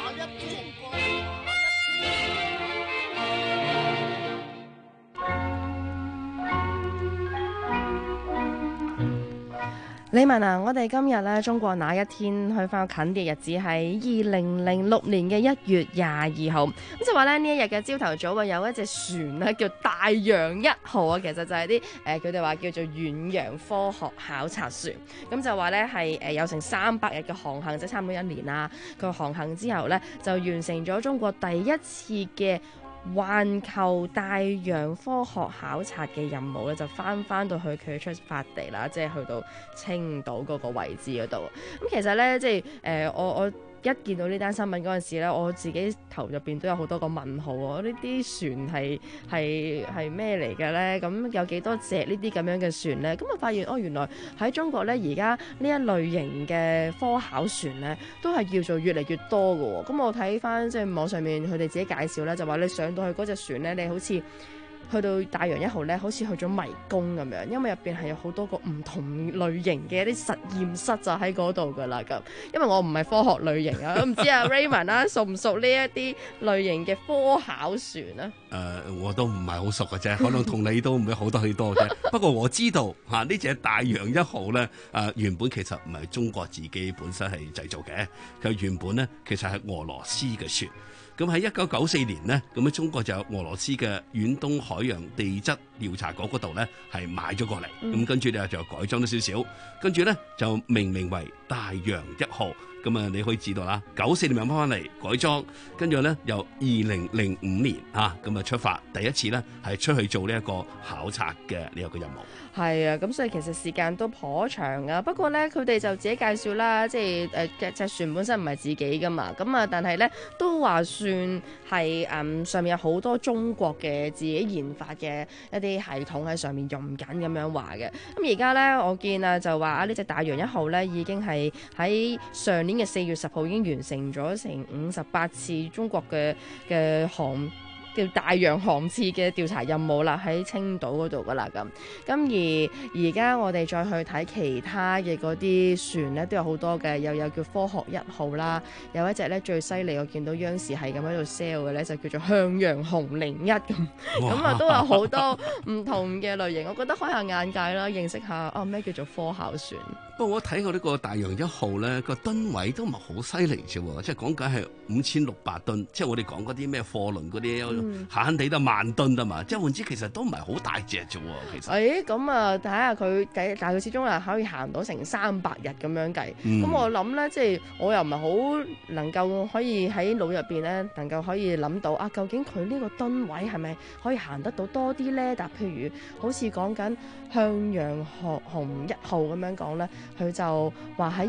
李文啊，我哋今日咧中國那一天去翻個近啲日子係2006年嘅1月22號，咁就話咧呢一日嘅朝頭早啊，有一隻船咧叫大洋1號啊，其實就係啲佢哋話叫做遠洋科學考察船，咁就話咧係有成300日嘅航行，即係差唔多1年啦。佢航行之後咧就完成咗中國第一次嘅環球大洋科學考察嘅任務咧，就翻到去佢出發地啦，即係去到青島嗰個位置嗰度。咁其實咧，即係我一見到呢單新聞嗰陣時咧，我自己頭入邊都有好多個問號喎。呢啲船係咩嚟嘅咧？咁有幾多隻呢啲咁樣嘅船咧？咁我發現原來喺中國咧，而家呢一類型嘅科考船咧，都係叫做越嚟越多嘅喎。咁我睇翻即係網上面佢哋自己介紹咧，就話你上到去嗰隻船咧，你好似去到大洋1號咧，好似去咗迷宮咁樣，因為入邊係有好多個唔同類型嘅一啲實驗室就喺嗰度噶啦咁。因為我唔係科學類型啊，唔知阿 Raymond 啊熟唔熟呢一啲類型嘅科考船啊？ 我都唔係好熟嘅啫，可能同你都唔會好得去多嘅。不過我知道嚇呢隻大洋1號咧，原本其實唔係中國自己本身係製造嘅，佢原本咧其實係俄羅斯嘅船。咁喺1994年呢，咁中國就有俄羅斯嘅遠東海洋地質調查局嗰度咧係買咗過嚟，咁跟住咧就改裝咗少少，跟住咧就命名為大洋1號。咁啊，你可以知道啦，94年又翻嚟改裝，跟住咧由2005年咁啊出發，第一次咧係出去做呢一個考察嘅呢一個任務。 係啊，咁所以其實時間都頗長啊。不過咧，佢哋就自己介紹啦，即係隻船本身唔係自己噶嘛，咁啊，但係咧都話算係上面有好多中國嘅自己研發嘅一啲系統喺上面用緊咁樣話嘅。咁而家咧，我見啊就話啊呢隻大洋1號咧已經係喺上年嘅4月10號已經完成咗成58次中國嘅叫大洋航次嘅調查任務啦，喺青島嗰度噶啦咁。而家我哋再去睇其他嘅嗰啲船咧，都有好多嘅，又有叫科學1號啦，有一隻咧最犀利，我見到央視係咁喺度 sell 嘅咧，就叫做向陽紅01咁。咁啊都有好多唔同嘅類型，我覺得開下眼界啦，認識下咩叫做科考船。 不過我睇過呢個大洋1號咧，個噸位都唔係好犀利啫喎，即係講緊係5600噸，即係我哋講嗰啲咩貨輪嗰啲閒閒地都10000噸啊嘛，即係換之其實都唔係好大隻啫喎，其實。 咁啊睇下佢計，但係佢始終係可以行到成300日咁樣計。咁我諗咧，即係我又唔係好能夠可以喺腦入邊咧，能夠可以諗到究竟佢呢個噸位係咪可以行得到多啲咧？但譬如好似講緊向陽紅1號咁樣講咧。佢就話喺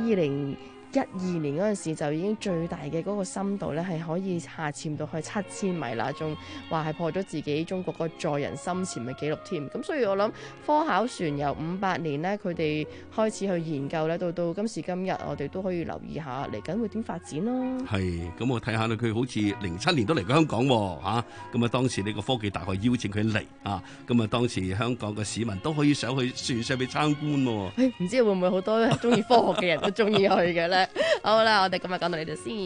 2012年嗰陣時就已經最大嘅嗰個深度咧係可以下潛到去7000米啦，仲話係破咗自己中國個載人深潛嘅紀錄添。咁所以我諗科考船由58年咧佢哋開始去研究咧，到今時今日我哋都可以留意下嚟緊會點發展咯。 係，咁我睇下佢好似07年都嚟過香港喎，咁啊當時呢個科技大學邀請佢嚟咁啊當時香港嘅市民都可以上去船上邊參觀喎。 唔知會唔會好多中意科學嘅人都中意去嘅咧？好啦，我哋今日講到呢度先。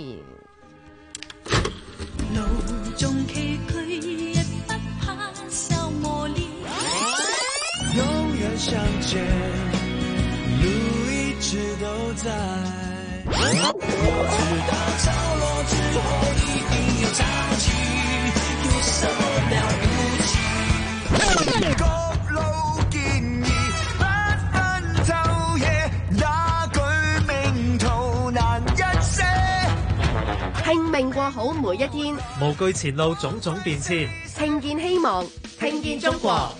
路中崎嶇，亦不怕受磨練。永遠相見，路一直都在。我知道潮落之後一定有潮起，有什麼了不起？各路建議，不分晝夜，那句名圖難一些。拼命過好每一天， 無懼前路種種變遷， 聽見希望，聽見中國。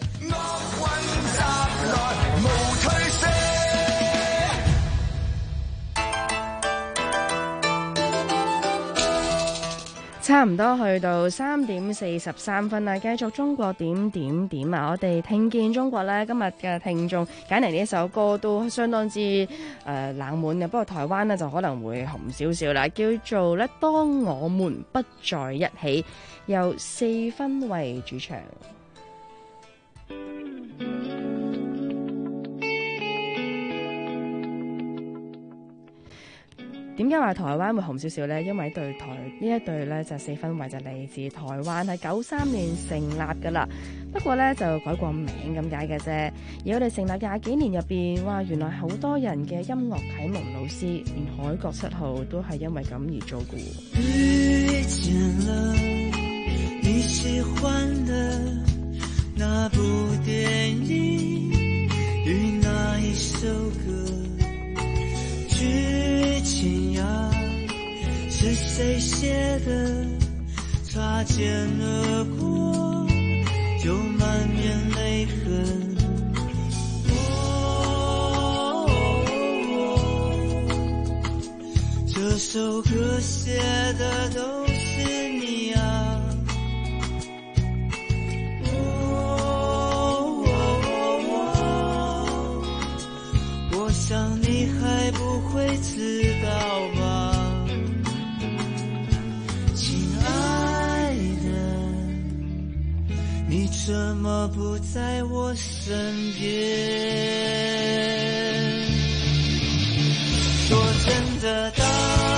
差唔多去到3點43分啦，繼續中國點點點啊！我哋聽見中國呢，今日嘅聽眾揀嚟呢一首歌都相當之冷門嘅，不過台灣呢就可能會紅少少啦，叫做呢當我們不在一起，由4分為主唱。 點解話台灣會紅少少呢？因為呢一隊呢就四分衛就嚟自台灣，係93年成立噶啦。不過呢，就改過名咁解嘅啫。而我哋成立20幾年入邊，哇！原來好多人嘅音樂啟蒙老師，連海角7號都係因為咁而做嘅。 遇見了你喜歡的那部電影與那一首歌，劇情呀是誰寫的，擦肩而過就滿面淚痕。這首歌寫的都是你啊，我想你還不會知道吧，親愛的，你怎麼不在我身邊？說真的當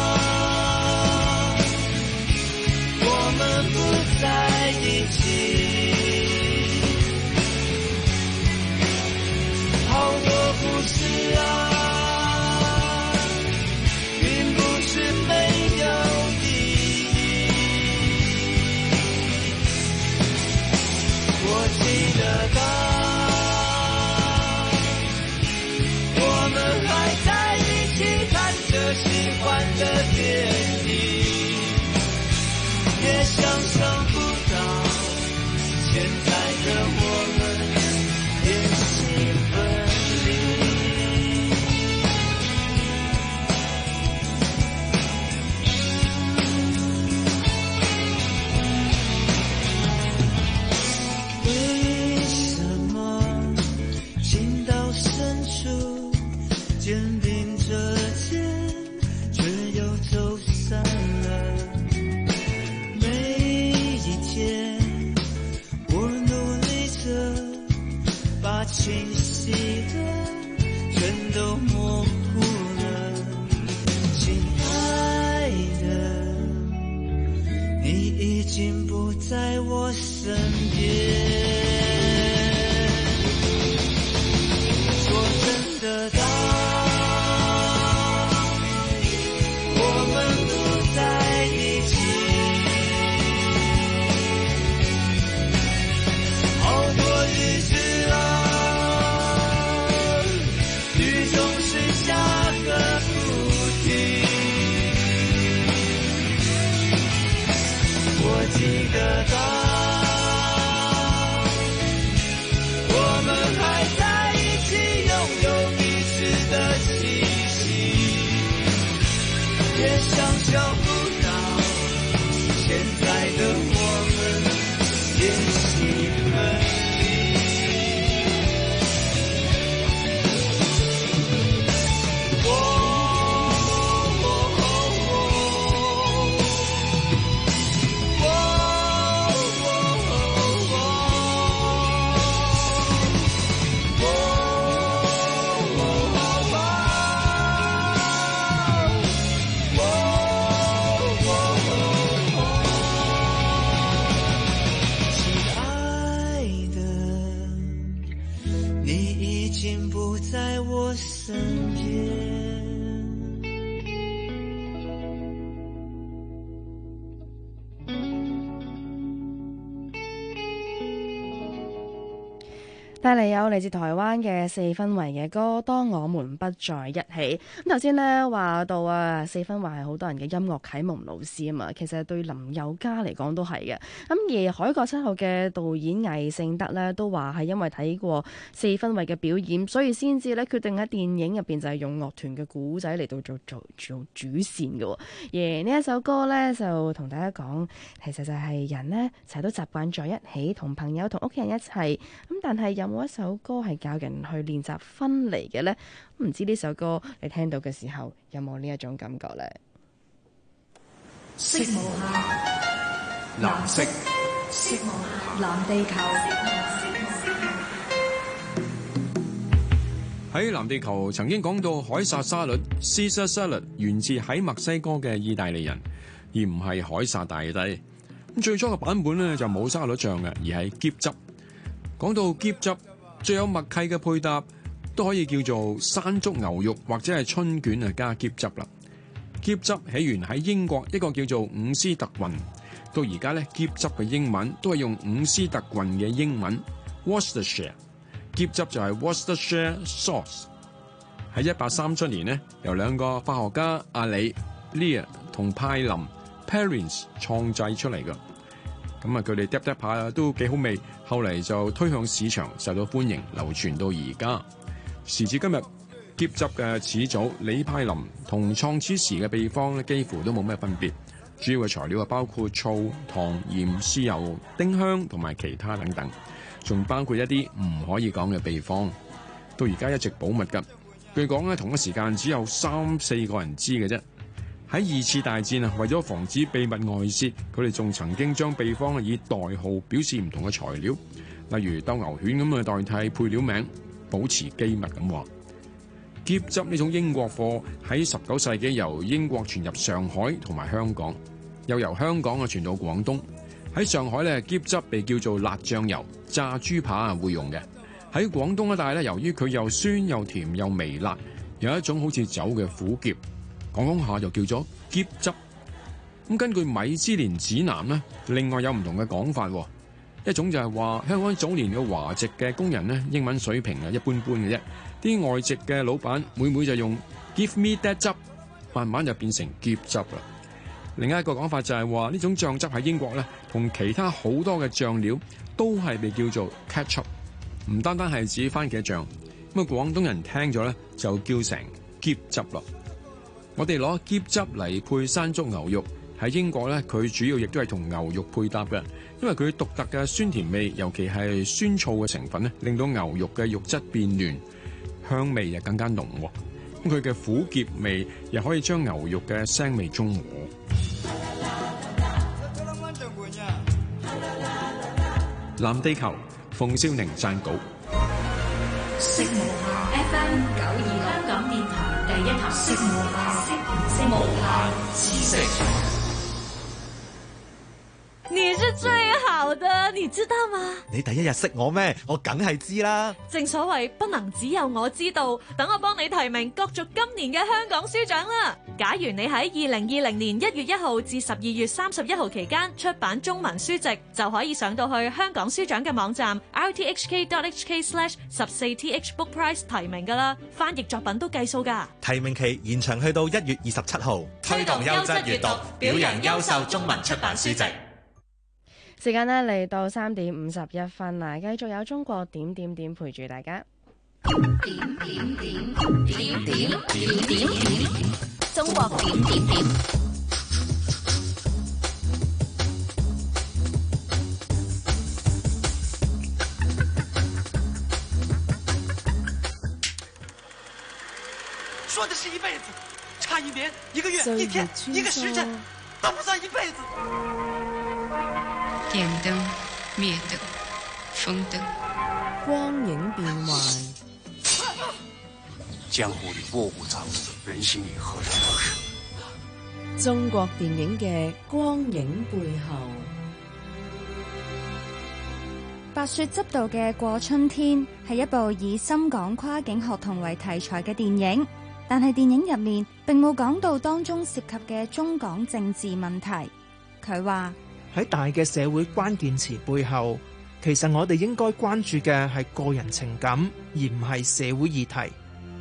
我們不在一起，好多故事啊並不是沒有意義，我記得當我們還在一起看着喜歡的電影，也想象不到現在的我們聯繫分離。為什麼情到深處肩並着肩卻又走散了？每一天我努力着把清晰的全都模糊了，親愛的，你已經不在我身邊。說真的當我們不在一起，好多日子啊，雨總是下個不停。我記得當我們還在一起擁有彼此的氣息，也想象不到現在的我們聯繫分離。在我身邊。 帶嚟有嚟自台灣嘅四分衛嘅歌《當我們不在一起》。咁頭先呢話到啊，四分衛係好多人嘅音樂啟蒙老師啊嘛，其實對林宥嘉嚟講都係嘅。咁而海角7號嘅導演魏聖德呢，都話係因為睇過四分衛嘅表演，所以先至咧決定喺電影入邊就係用樂團嘅古仔嚟到做主線嘅。而呢一首歌呢，就同大家講，其實就係人呢，成日都習慣在一起，同朋友同屋企人一齊。咁但係有冇一首歌係教人去練習分離嘅呢？唔知呢首歌你聽到嘅時候有冇呢一種感覺呢？ 色無限， 藍色， 色無限，藍地球。 喺南地球曾經講到凱撒沙律 （Caesar salad） 源自喺墨西哥嘅意大利人，而唔係凱撒大帝。咁最初嘅版本咧就冇沙律醬嘅，而係喼汁。講到喼汁，最有默契嘅配搭都可以叫做山竹牛肉或者係春卷啊加喼汁啦。喼汁起源喺英國一個叫做伍斯特郡，到而家咧喼汁嘅英文都係用伍斯特郡嘅英文 Worcestershire， 喼汁就係 Worcestershire sauce。喺1837年呢，由兩個化學家阿里 Lear 同派林 Perrins 創製出嚟嘅。咁啊，佢哋嗒下都幾好味，後嚟就推向市場，受到歡迎，流傳到而家。時至今日，喼汁嘅始祖李派林同創始時嘅秘方咧，幾乎都冇咩分別。主要嘅材料啊，包括醋、糖、鹽、豉油、丁香同埋其他等等，仲包括一啲唔可以講嘅秘方，到而家一直保密㗎。據講咧，同一時間只有3-4個人知嘅啫。喺2次大戰啊，為咗防止秘密外泄，佢哋仲曾經將秘方以代號表示唔同嘅材料，例如鬥牛犬咁啊代替配料名，保持機密咁話。喼汁呢種英國貨喺19世紀由英國傳入上海同埋香港，又由香港啊傳到廣東。喺上海咧，喼汁被叫做辣醬油，炸豬扒啊會用嘅。喺廣東一帶咧，由於佢又酸又甜又微辣，有一種好似酒嘅苦澀，講下就叫做喼汁。咁根據米芝蓮指南咧，另外有唔同嘅講法，一種就係話香港早年嘅華籍嘅工人咧，英文水平啊一般般嘅啫，啲外籍嘅老闆每每就用 Give me that 汁，慢慢就變成喼汁啦。另一個講法就係話呢種醬汁喺英國咧，同其他好多嘅醬料都係被叫做 ketchup， 唔單單係指番茄醬。咁啊，廣東人聽咗咧就叫成喼汁咯。我哋攞喼汁嚟配山竹牛肉，喺英國咧，佢主要亦都係同牛肉配搭嘅，因為佢獨特嘅酸甜味，尤其係酸醋嘅成分咧，令到牛肉嘅肉質變嫩，香味又更加濃。咁佢嘅苦澀味又可以將牛肉嘅腥味中和。藍地球，馮少寧撰稿。 FM 92香港電台第一台，無限知識。你是最好的，你知道嗎？ 你第一日識我咩？我梗係知啦。 正所謂不能只有我知道，等我幫你提名角逐今年嘅香港書獎啦。假如你喺2020年1月1號至12月31號期間出版中文書籍，就可以上到去香港書獎嘅網站 rthk.hk/14th bookprize 提名噶啦。翻譯作品都計數噶。 提名期延長去到1月27號。 推動優質閱讀，表揚優秀中文出版書籍。 時間呢嚟到3點51分啦，繼續有中國點點點陪住大家。點，中國點點點。 說的是一輩子，差一年、一個月、一天、一個時辰，都不算一輩子。 點燈、滅燈、風燈， 光影變幻。 江湖裏臥虎藏龍，人心裏何嘗不是？ 中國電影嘅光影背後。 白雪執導嘅《過春天》係一部以深港跨境學童為題材嘅電影，但係電影入面並冇講到當中涉及嘅中港政治問題。佢話喺大嘅社會關鍵詞背後，其實我哋應該關注嘅係個人情感，而唔係社會議題。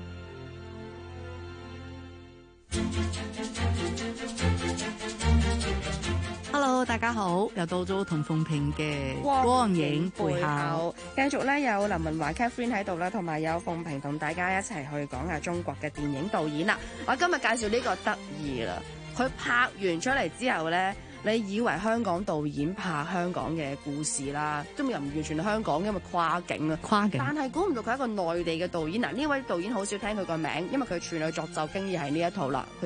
Hello， 大家好，又到咗同鳳萍嘅光影背後， 繼續咧有林文華 Catherine 喺度啦，同埋有鳳萍同大家一齊去講下中國嘅電影導演啦。我今日介紹呢個得意啦，佢拍完出嚟之後咧，你以為香港導演拍香港嘅故事啦，都又唔完全係香港，因為跨境啊，但係估唔到佢係一個內地嘅導演。嗱，呢位導演好少聽佢個名，因為佢處女作就經已係呢一套啦，佢叫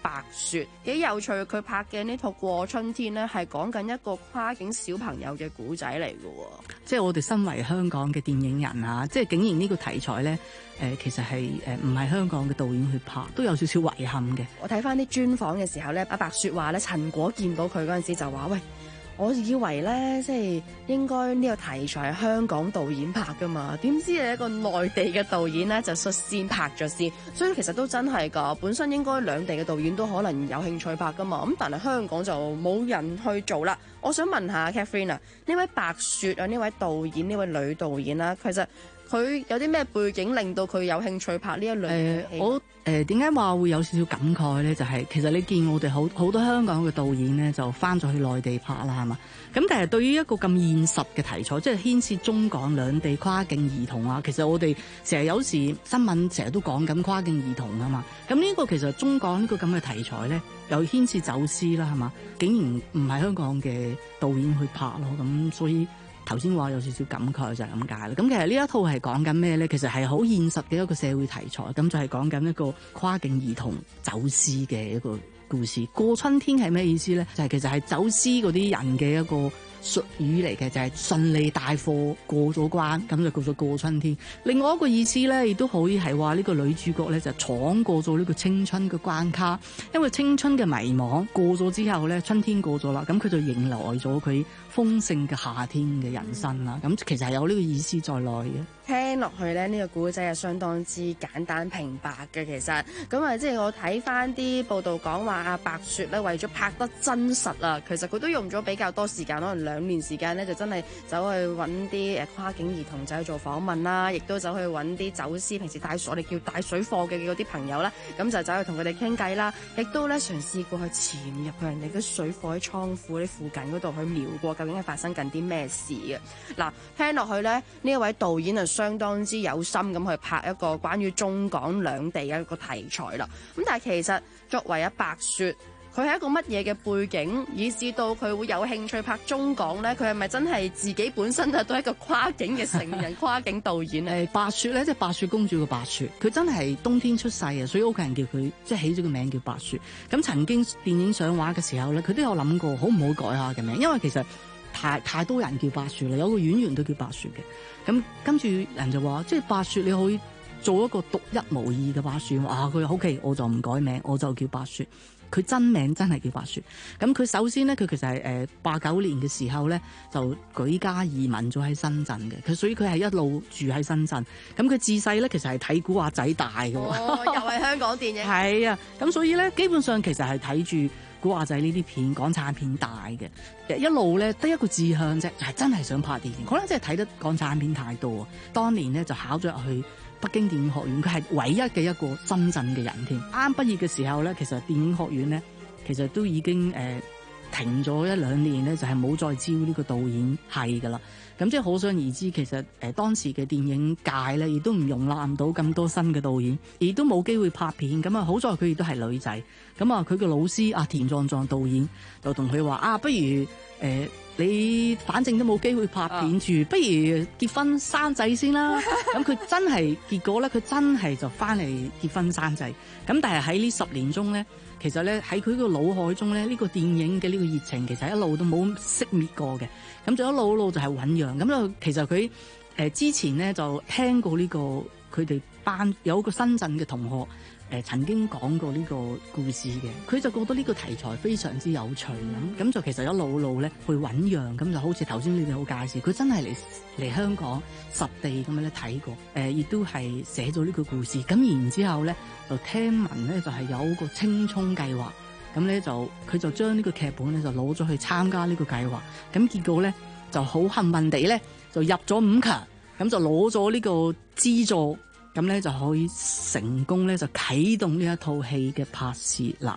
白雪，幾有趣。佢拍嘅呢套《過春天》呢，係講緊一個跨境小朋友嘅古仔嚟嘅。 即係我哋身為香港嘅電影人啊，即係竟然呢個題材呢，其實係唔係香港嘅導演去拍，都有少少遺憾嘅。 我睇翻啲專訪嘅時候呢，阿白雪話咧，陳果見到佢嗰陣時就話：喂，我以為咧，即係應該呢個題材係香港導演拍噶嘛，點知係一個內地嘅導演咧就率先拍咗先，所以其實都真係㗎。本身應該兩地嘅導演都可能有興趣拍噶嘛，咁但係香港就冇人去做啦。我想問下 Catherine 啊，呢位白雪啊，呢位導演，呢位女導演啦，其實佢有啲咩背景令到佢有興趣拍呢一類嘅戲？ 我點解話會有少少感慨咧？就係、其實你見我哋好多香港嘅導演咧，就翻咗去內地拍啦，係嘛？咁但係對於一個咁現實嘅題材，即係牽涉中港兩地跨境兒童啊，其實我哋成日有時新聞成日都講緊跨境兒童啊嘛。咁呢個其實中港呢個咁嘅題材咧，又牽涉走私啦，係嘛？竟然唔係香港嘅導演去拍咯，咁所以頭先話有少少感慨就係咁解啦。咁其實呢一套係講緊咩咧？其實係好現實嘅一個社會題材，咁就係講緊一個跨境兒童走私嘅一個故事。過春天係咩意思咧？就係其實係走私嗰啲人嘅一個術語嚟嘅，就係順利帶貨過咗關，咁就叫做過春天。另外一個意思咧，亦都可以係話呢個女主角咧就闖過咗呢個青春嘅關卡，因為青春嘅迷茫過咗之後咧，春天過咗啦，咁佢就迎來咗佢豐盛嘅夏天嘅人生啦。咁其實係有呢個意思在內嘅。 聽落去咧，呢個古仔係相當之簡單平白嘅。其實咁啊，即係我睇翻啲報道講話阿白雪咧，為咗拍得真實啊，其實佢都用咗比較多時間，可能2年時間咧，就真係走去揾啲跨境兒童仔去做訪問啦，亦都走去揾啲走私平時我哋叫帶水貨嘅嗰啲朋友啦，咁就走去同佢哋傾偈啦，亦都咧嘗試過去潛入去人哋啲水貨喺倉庫啲附近嗰度去瞄過究竟係發生緊啲咩事嘅。嗱，聽落去咧，呢一位導演啊，相當之有心咁去拍一個關於中港兩地嘅一個題材啦。咁但係其實作為阿白雪，佢係一個乜嘢嘅背景，以至到佢會有興趣拍中港呢？佢係咪真係自己本身都係一個跨境嘅成人跨境導演呢？ 白雪咧，即係白雪公主嘅白雪，佢真係冬天出世啊，所以屋企人叫佢即係起咗個名叫白雪。咁曾經電影上畫嘅時候咧，佢都有諗過好唔好改下嘅名，因為其實太多人叫白雪啦，有個演員都叫白雪嘅。咁跟住人就話，即係白雪你可以做一個獨一無二嘅白雪。佢好奇，我就唔改名，我就叫白雪。佢真名真係叫白雪。咁佢首先咧，佢其實係89年嘅時候咧，就舉家移民咗喺深圳嘅。所以佢係一路住喺深圳。咁佢自細咧，其實係睇古惑仔大嘅。 又係香港電影。 係啊，咁所以咧，基本上其實係睇住古惑仔呢啲片，港產片大嘅，一路咧得一個志向啫，就係真係想拍電影。可能真係睇得港產片太多啊！當年咧就考咗入去北京電影學院，佢係唯一嘅一個深圳嘅人添。啱畢業嘅時候咧，其實電影學院咧，其實都已經停咗1-2年咧，就係冇再招呢個導演系噶啦。咁即係可想而知，其實當時嘅電影界咧，亦都唔容納到咁多新嘅導演，亦都冇機會拍片。咁啊，好在佢亦都係女仔。咁啊，佢嘅老師啊田壯壯導演就同佢話不如你反正都冇機會拍片住，不如結婚生仔先啦。咁佢真係結果咧，佢真係就翻嚟結婚生仔。咁但係喺呢10年中咧，其實咧喺佢個腦海中咧，呢個電影嘅呢個熱情其實一路都冇熄滅過嘅。咁就一路就係醞釀。咁就其實佢之前咧就聽過呢個佢哋班有一個深圳嘅同學曾經講過呢個故事嘅，佢就覺得呢個題材非常之有趣咁就其實一路咧去醞釀。咁就好似頭先你哋好介紹，佢真係嚟香港實地咁樣咧睇過，亦都係寫咗呢個故事。咁然之後咧就聽聞咧就係有個青蔥計劃，咁咧佢就將呢個劇本咧就攞咗去參加呢個計劃。咁結果咧就好幸運地咧就入咗5強，咁就攞咗呢個資助。咁咧就可以成功咧就啟動呢一套戲嘅拍攝啦。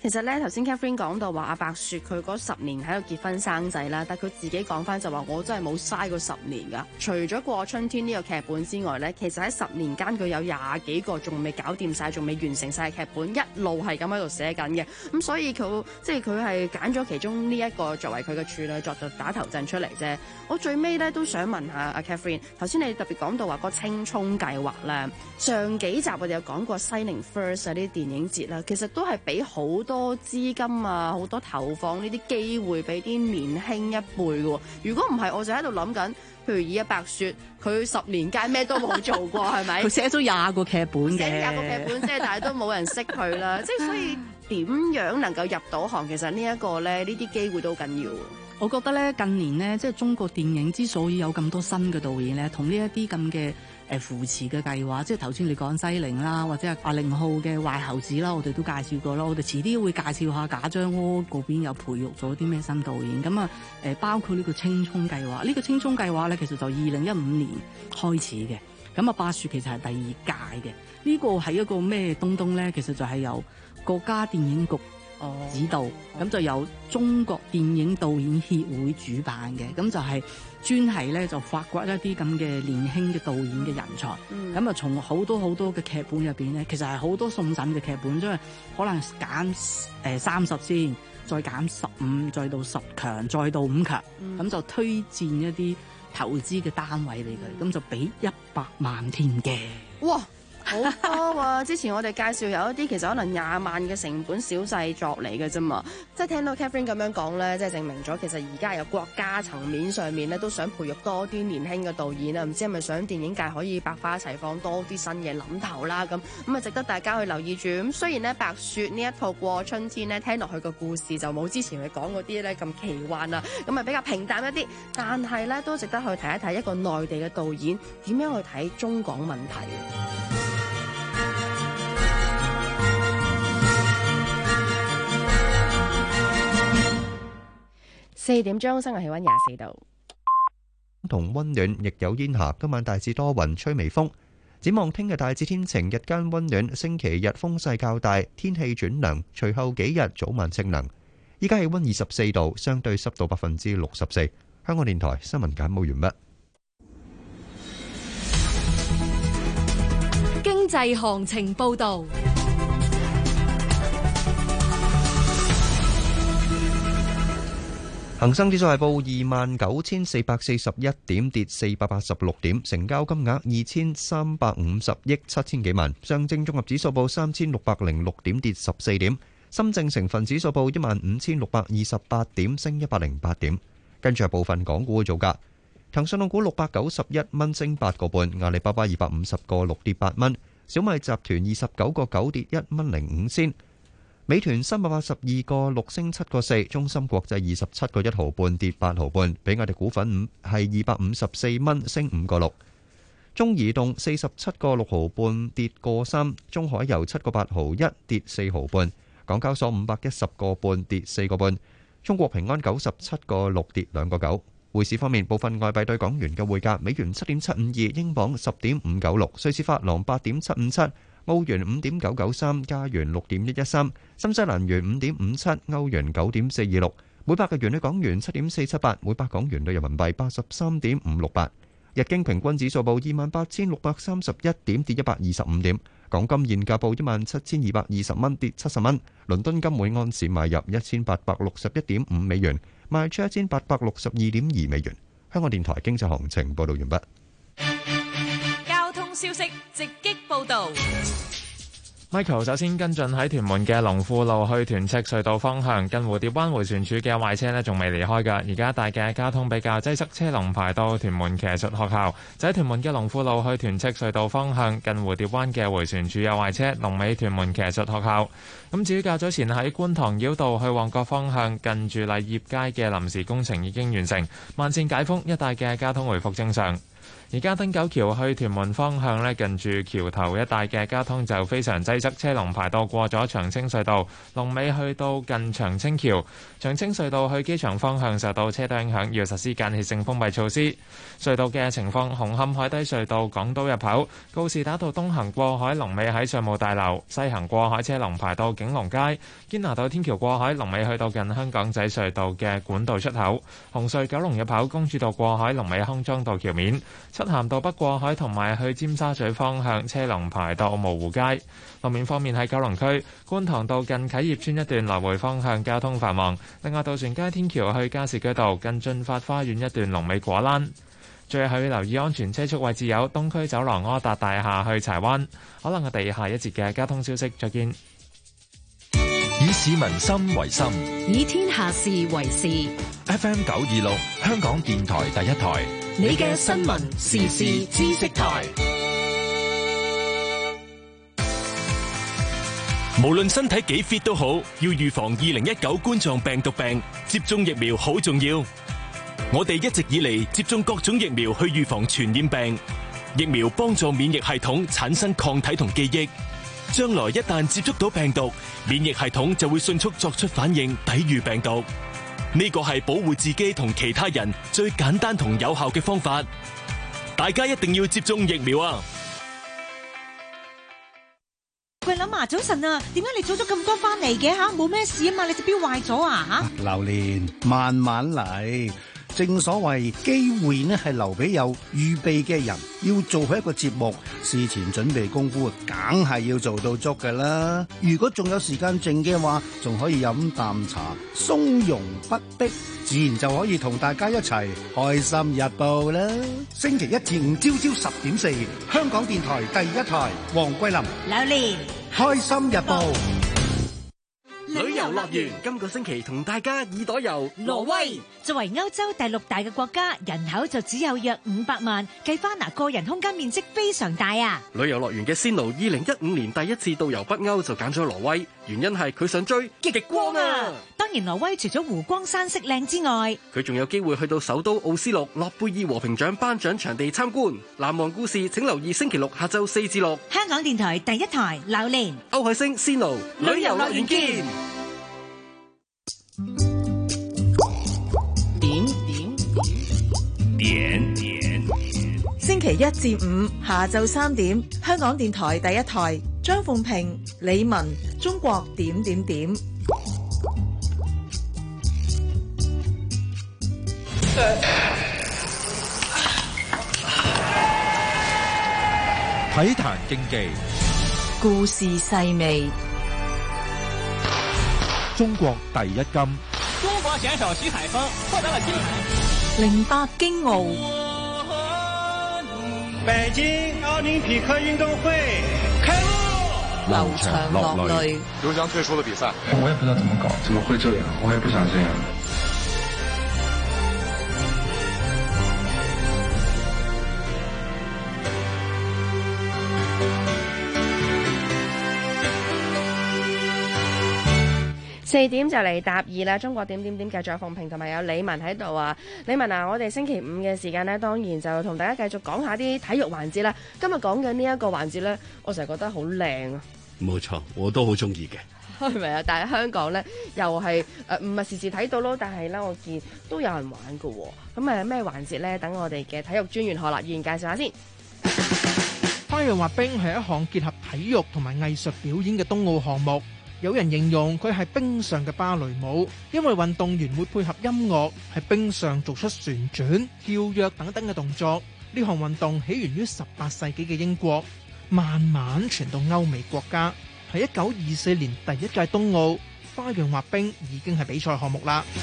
其實咧，頭先 Catherine 講到話阿白雪佢嗰10年喺度結婚生仔啦，但佢自己講翻就話我真係冇嘥過10年㗎。除咗過春天呢個劇本之外咧，其實喺10年間佢有20幾個仲未搞掂晒，仲未完成晒嘅劇本，一路係咁喺度寫緊嘅。咁所以佢係揀咗其中呢一個作為佢嘅處女作就打頭陣出嚟啫。我最尾咧都想問下阿 Catherine， 頭先你特別講到話個青葱計劃咧，上幾集我哋有講過西寧 First 啊呢啲電影節啦，其實都係俾好多資金啊，好多投放呢啲機會俾啲年輕一輩嘅。如果唔係，我就喺度諗緊，譬如以阿白雪，佢10年間咩都冇做過，係咪？ 佢寫咗20個劇本嘅， 寫20個劇本啫，但係都冇人識佢啦。即係所以點樣能夠入到行，其實呢一個咧，呢啲機會都好緊要。 我覺得咧，近年咧，即係中國電影之所以有咁多新嘅導演咧，同呢一啲咁嘅扶持嘅計劃，即係頭先你講西寧啦，或者係阿寧浩嘅壞猴子啦，我哋都介紹過啦。我哋遲啲會介紹下賈樟柯嗰邊有培育咗啲咩新導演。咁啊包括呢個青葱計劃，呢個青葱計劃咧，其實就2015年開始嘅。咁啊，白雪其實係第2屆嘅。呢個係一個咩東東咧？其實就係由國家電影局指導，咁就由中國電影導演協會主辦嘅，咁就係專係咧就發掘一啲咁嘅年輕嘅導演嘅人才。咁啊，從好多好多嘅劇本入邊咧，其實係好多送審嘅劇本，即係可能揀30先，再減15，再到10強，再到5強，咁就推薦一啲投資嘅單位俾佢，咁就俾100萬添嘅。 哇！好多喎！之前我哋介紹有一啲其實可能20萬嘅成本小製作嚟嘅啫嘛，即係聽到 Catherine 咁樣講咧，即係證明咗其實而家有國家層面上面咧都想培育多啲年輕嘅導演啊，唔知係咪想電影界可以百花齊放，多啲新嘅諗頭啦咁啊，值得大家去留意住。咁雖然咧白雪呢一套過春天咧聽落去個故事就冇之前佢講嗰啲咧咁奇幻啦，咁啊比較平淡一啲，但係咧都值得去睇一睇一個內地嘅導演點樣去睇中港問題。4點鐘，室外氣溫24度， 同溫暖，亦有煙霞。今晚大致多雲，吹微風。展望聽日大致天晴，日間溫暖。星期日風勢較大，天氣轉涼。隨後幾日早晚清涼。依家氣溫24度，相對濕度64%。香港電台新聞簡報完畢。 經濟行情報導。 恒生指數係報29,441點，跌486點，成交金額2350億7千幾萬。上證綜合指數報3606點，跌14點。深證成分指數報15,628點，升108點。跟住係部分港股嘅造價。騰訊控股691蚊，升8個半；阿里巴巴250個6，跌8蚊；小米集團29個9，跌1蚊05仙。美團382個6，升7個4；中芯國際27個1毫半，跌8毫半；比亞迪股份係254蚊，升5個6；中移動47個6毫半，跌個3；中海油7個8毫1，跌4毫半；港交所510個半，跌4個半；中國平安97個6，跌2個9。匯市方面，部分外幣對港元嘅匯價：美元7.752，英鎊10.596，瑞士法郎8.757。澳元5.993，加元6.113，新西蘭元5.57，歐元9.426，每百日元對港元7.478，每百港元對人民幣83.568。日經平均指數報28,631點，跌125點。港金現價報17,220蚊，跌70蚊。倫敦金每安士買入1,861.5美元，賣出1,862.2美元。香港電台經濟行情報道完畢。 消息直擊報導。 Michael 首先跟進喺屯門嘅龍富路去屯赤隧道方向，近蝴蝶灣迴旋處嘅壞車呢仲未離開㗎，而家大嘅交通比較擠塞，車龍排到屯門騎術學校。就喺屯門嘅龍富路去屯赤隧道方向，近蝴蝶灣嘅迴旋處有壞車，龍尾屯門騎術學校。咁至於較早前喺觀塘繞道去旺角方向，近住麗業街嘅臨時工程已經完成，慢線解封，一帶嘅交通回復正常。 而家汀九橋去屯門方向咧，近住橋頭一帶嘅交通就非常擠塞，車龍排到過咗長青隧道，龍尾去到近長青橋。長青隧道去機場方向受到車多影響，要實施間歇性封閉措施。隧道嘅情況，紅磡海底隧道港島入口告士打道東行過海龍尾喺稅務大樓，西行過海車龍排到景隆街。堅拿道天橋過海龍尾去到近香港仔隧道嘅管道出口。紅隧九龍入口公主道過海龍尾康莊道橋面。漆咸道北過海同埋去尖沙咀方向車龍排到蕪湖街。路面方面喺九龍區觀塘道近啟業邨一段來回方向交通繁忙。另外渡船街天橋去加士居道近駿發花園一段龍尾果欄。最後要留意安全車速位置有東區走廊柯達大廈去柴灣。可能我哋下一節嘅交通消息再見。 以市民心為心， 以天下事為事。 FM 926香港電台第一台， 你嘅新聞時事知識台。 無論身體幾 fit 都好，要預防2019冠狀病毒病，接種疫苗好重要。我哋一直以嚟接種各種疫苗去預防傳染病，疫苗幫助免疫系統產生抗體同記憶。將來一旦接觸到病毒，免疫系統就會迅速作出反應，抵禦病毒。呢個係保護自己同其他人最簡單同有效嘅方法。大家一定要接種疫苗啊！ 喂，諗啊，早晨啊，點解你早咗咁多翻嚟嘅吓？冇咩事啊嘛？你隻錶壞咗啊吓？ 榴蓮，慢慢嚟。正所謂機會呢係留俾有預備嘅人，要做好一個節目，事前準備功夫梗係要做到足㗎啦。如果仲有時間剩嘅話，仲可以飲啖茶，從容不迫，自然就可以同大家一齊開心日報啦。星期一至五朝朝10.4，香港電台第一台，黃桂林、 榴蓮， 開心日報。 旅遊樂園今個星期同大家耳朵遊挪威。作為歐洲第6大嘅國家，人口就只有約500萬，計翻個人空間面積非常大啊！ 旅遊樂園嘅仙奴2015年第一次導遊北歐就揀咗挪威，原因係佢想追極光啊！ 當然，挪威除咗湖光山色靚之外， 佢仲有機會去到首都奧斯陸諾貝爾和平獎頒獎場地參觀。難忘故事請留意星期六下晝4至6， 香港電台第一台榴蓮， 歐海星仙奴旅遊樂園見。 點星期一至五下晝3點，香港電台第一台，張鳳平、李文，中國點點點。 體壇競技， 故事細味， 中國第一金。 中國選手徐海峰獲得了金 08 牌。 京奧， 北京奧林匹克運動會開幕， 流場落淚。 劉翔退出了比賽， 我也不知道怎麼搞，怎麼會這樣？我也不想這樣。 4點就嚟答2啦，中國點點點繼續有鳳平同埋有李文喺度啊！李文啊，我哋星期5嘅時間呢，當然就同大家繼續講下啲體育環節啦。今日講緊呢一個環節呢，我成日覺得好靚啊！ 冇錯，我都好中意嘅。 係咪啊？但係香港呢，又係唔係時時睇到咯，但係呢，我見都有人玩㗎喎。咁咩環節呢？等我哋嘅體育專員何立彥介紹下先。 花樣滑冰係一項結合體育同埋藝術表演嘅冬奧項目。有人形容佢係冰上嘅芭蕾舞，因為運動員會配合音樂喺冰上做出旋轉、跳躍等等嘅動作。呢項運動起源於18世紀嘅英國，慢慢傳到歐美國家。喺1924年第一屆冬奧，花樣滑冰已經係比賽項目啦。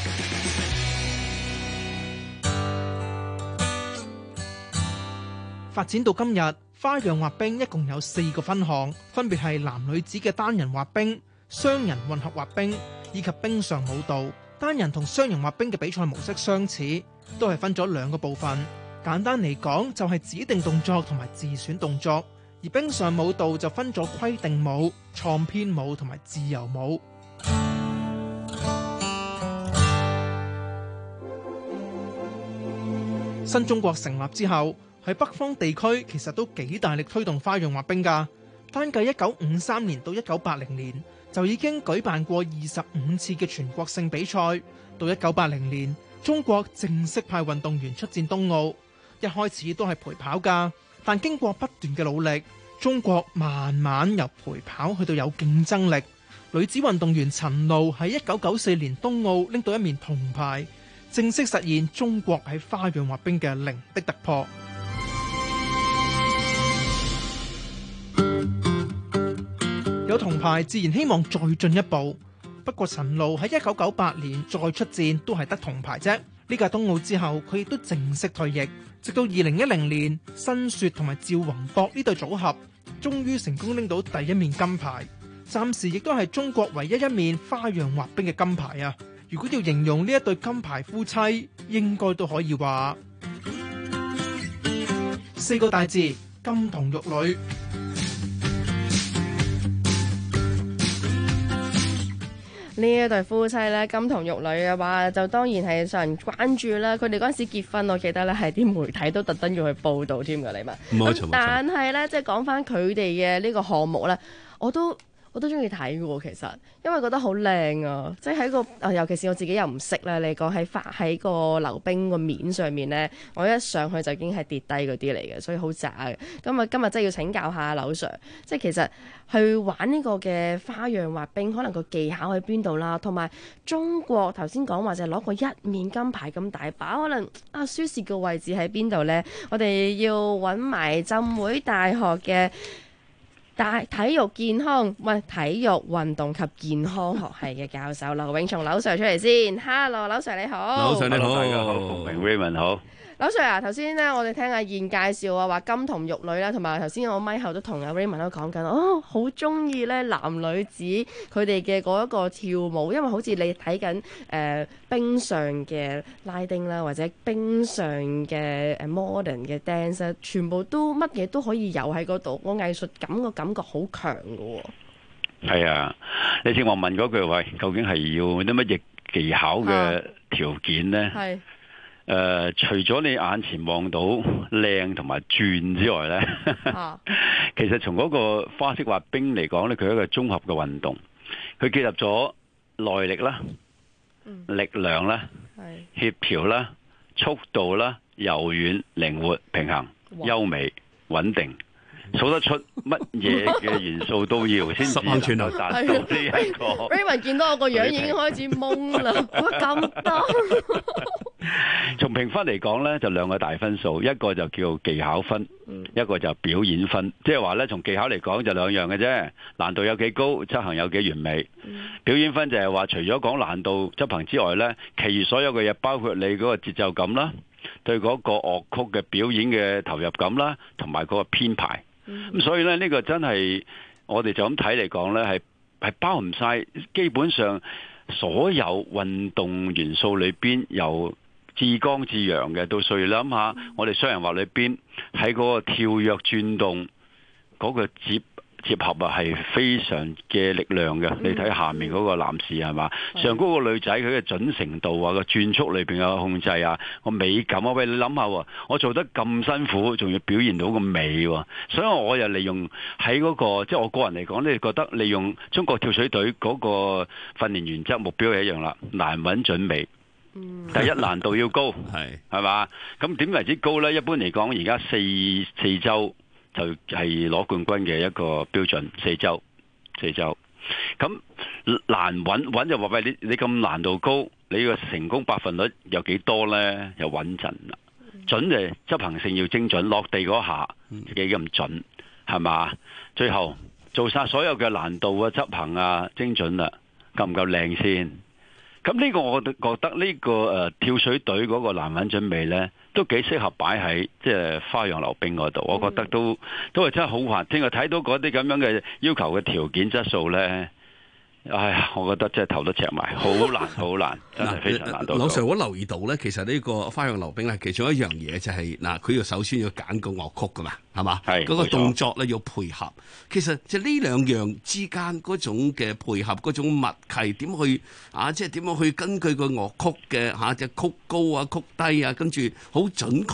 發展到今日，花樣滑冰一共有4個分項，分別係男女子嘅單人滑冰、雙人混合滑冰以及冰上舞蹈。單人同雙人滑冰嘅比賽模式相似，都係分咗2個部分。簡單嚟講，就係指定動作同埋自選動作。而冰上舞蹈就分咗規定舞、創編舞同埋自由舞。新中國成立之後， 喺北方地區其實都幾大力推動花樣滑冰㗎。單計1953年到1980年就已經舉辦過25次嘅全國性比賽。到1980年，中國正式派運動員出戰冬奧。一開始都係陪跑㗎，但經過不斷嘅努力，中國慢慢由陪跑去到有競爭力。女子運動員陳露喺1994年冬奧拎到一面銅牌，正式實現中國喺花樣滑冰嘅零的突破。有銅牌自然希望再進一步，不過陳露喺1998年再出戰都係得銅牌啫。呢屆冬奧之後，佢亦都正式退役，直到2010年，申雪同埋趙宏博呢對組合終於成功拎到第一面金牌，暫時亦都係中國唯一一面花樣滑冰嘅金牌啊！如果要形容呢一對金牌夫妻，應該都可以話4個大字：金童玉女。 呢一對夫妻咧，金童玉女嘅話，就當然係受人關注啦。佢哋嗰陣時結婚，我記得咧係啲媒體都特登要去報導添㗎，你嘛？ 冇錯。 但係咧，即係講翻佢哋嘅呢個項目咧，我都中意睇嘅喎。其實因為覺得好靚啊，即係喺個尤其是我自己又唔識咧。你講喺個溜冰個面上面咧，我一上去就已經係跌低嗰啲嚟嘅，所以好渣嘅。咁啊，今日真係要請教下劉 Sir， 即係其實去玩呢個嘅花樣滑冰，可能個技巧喺邊度啦，同埋中國頭先講話就係攞過一面金牌咁大把，可能輸蝕嘅位置喺邊度咧？我哋要揾埋浸會大學嘅體育健康體育運動及健康學系嘅教授劉永松劉 Sir 出嚟先。Hello， 劉 Sir 你好。 劉 Sir 你好， 大家好，馮明 Raymond 好。 劉 Sir 啊，頭先咧我哋聽阿燕介紹啊，話金童玉女啦，同埋頭先我咪後都同阿 Raymond 都講緊，好中意咧男女子佢哋嘅嗰一個跳舞，因為好似你睇緊冰上嘅拉丁啦，或者冰上嘅modern 嘅 dance， 全部都乜嘢都可以有喺嗰度，個藝術感個感覺好強㗎喎。 係啊，你正話問嗰句話，究竟係要啲乜嘢技巧嘅條件呢？係。除咗你眼前望到靚同埋轉之外呢，其實從嗰個花式滑冰嚟講呢，佢係一個綜合嘅運動，佢結合咗耐力啦、力量啦、協調啦、速度啦、柔軟、靈活、平衡、優美、穩定。數得出乜嘢嘅元素都要，先至能夠達到呢一個。 Raymond 見到我個樣已經開始懵啦，咁多。 從評分嚟講呢，就兩個大分數，一個就叫技巧分，一個就表演分。即係話呢，從技巧嚟講就兩樣嘅啫，難度有幾高，執行有幾完美。表演分就係話，除咗講難度執行之外呢，其餘所有嘅嘢，包括你嗰個節奏感啦，對嗰個樂曲嘅表演嘅投入感啦，同埋嗰個編排。咁所以咧，呢個真係我哋就咁睇嚟講呢，係包含晒基本上所有運動元素裏邊，由至剛至陽嘅到碎。你諗下，我哋雙人滑裏邊喺嗰個跳躍轉動嗰個接合啊，係非常嘅力量嘅。你睇下面嗰個男士係嘛，上高個女仔佢嘅準程度啊，個轉速裏邊嘅控制啊，個美感啊，喂，你諗下，我做得咁辛苦，仲要表現到個美，所以我又利用喺嗰個，即係我個人嚟講咧，覺得利用中國跳水隊嗰個訓練原則目標係一樣啦，難穩準美。第一，難度要高，係嘛？咁點為之高呢？一般嚟講，而家四周就係攞冠軍嘅一個標準，四周。咁難穩就話喂，你咁難度高，你個成功百分率有幾多呢？又穩陣啦。準就執行性要精準，落地嗰下幾咁準，係嘛？最後做晒所有嘅難度啊、執行啊、精準啦，夠唔夠靚先？咁呢個我覺得呢個跳水隊嗰個難穩準美呢，都幾適合擺喺即係花樣溜冰嗰度。我覺得都係真係好玩。聽日睇到嗰啲咁樣嘅要求嘅條件質素呢，哎呀，我覺得真係頭都赤埋，好難，真係非常難度。 劉 Sir， 我留意到咧，其實呢個花樣溜冰咧，其中一樣嘢就係佢要首先要揀個樂曲噶嘛，係嘛？係嗰個動作咧要配合。其實就呢兩樣之間嗰種嘅配合，嗰種默契點去即係點樣去根據個樂曲嘅隻曲高啊、曲低啊，跟住好準確。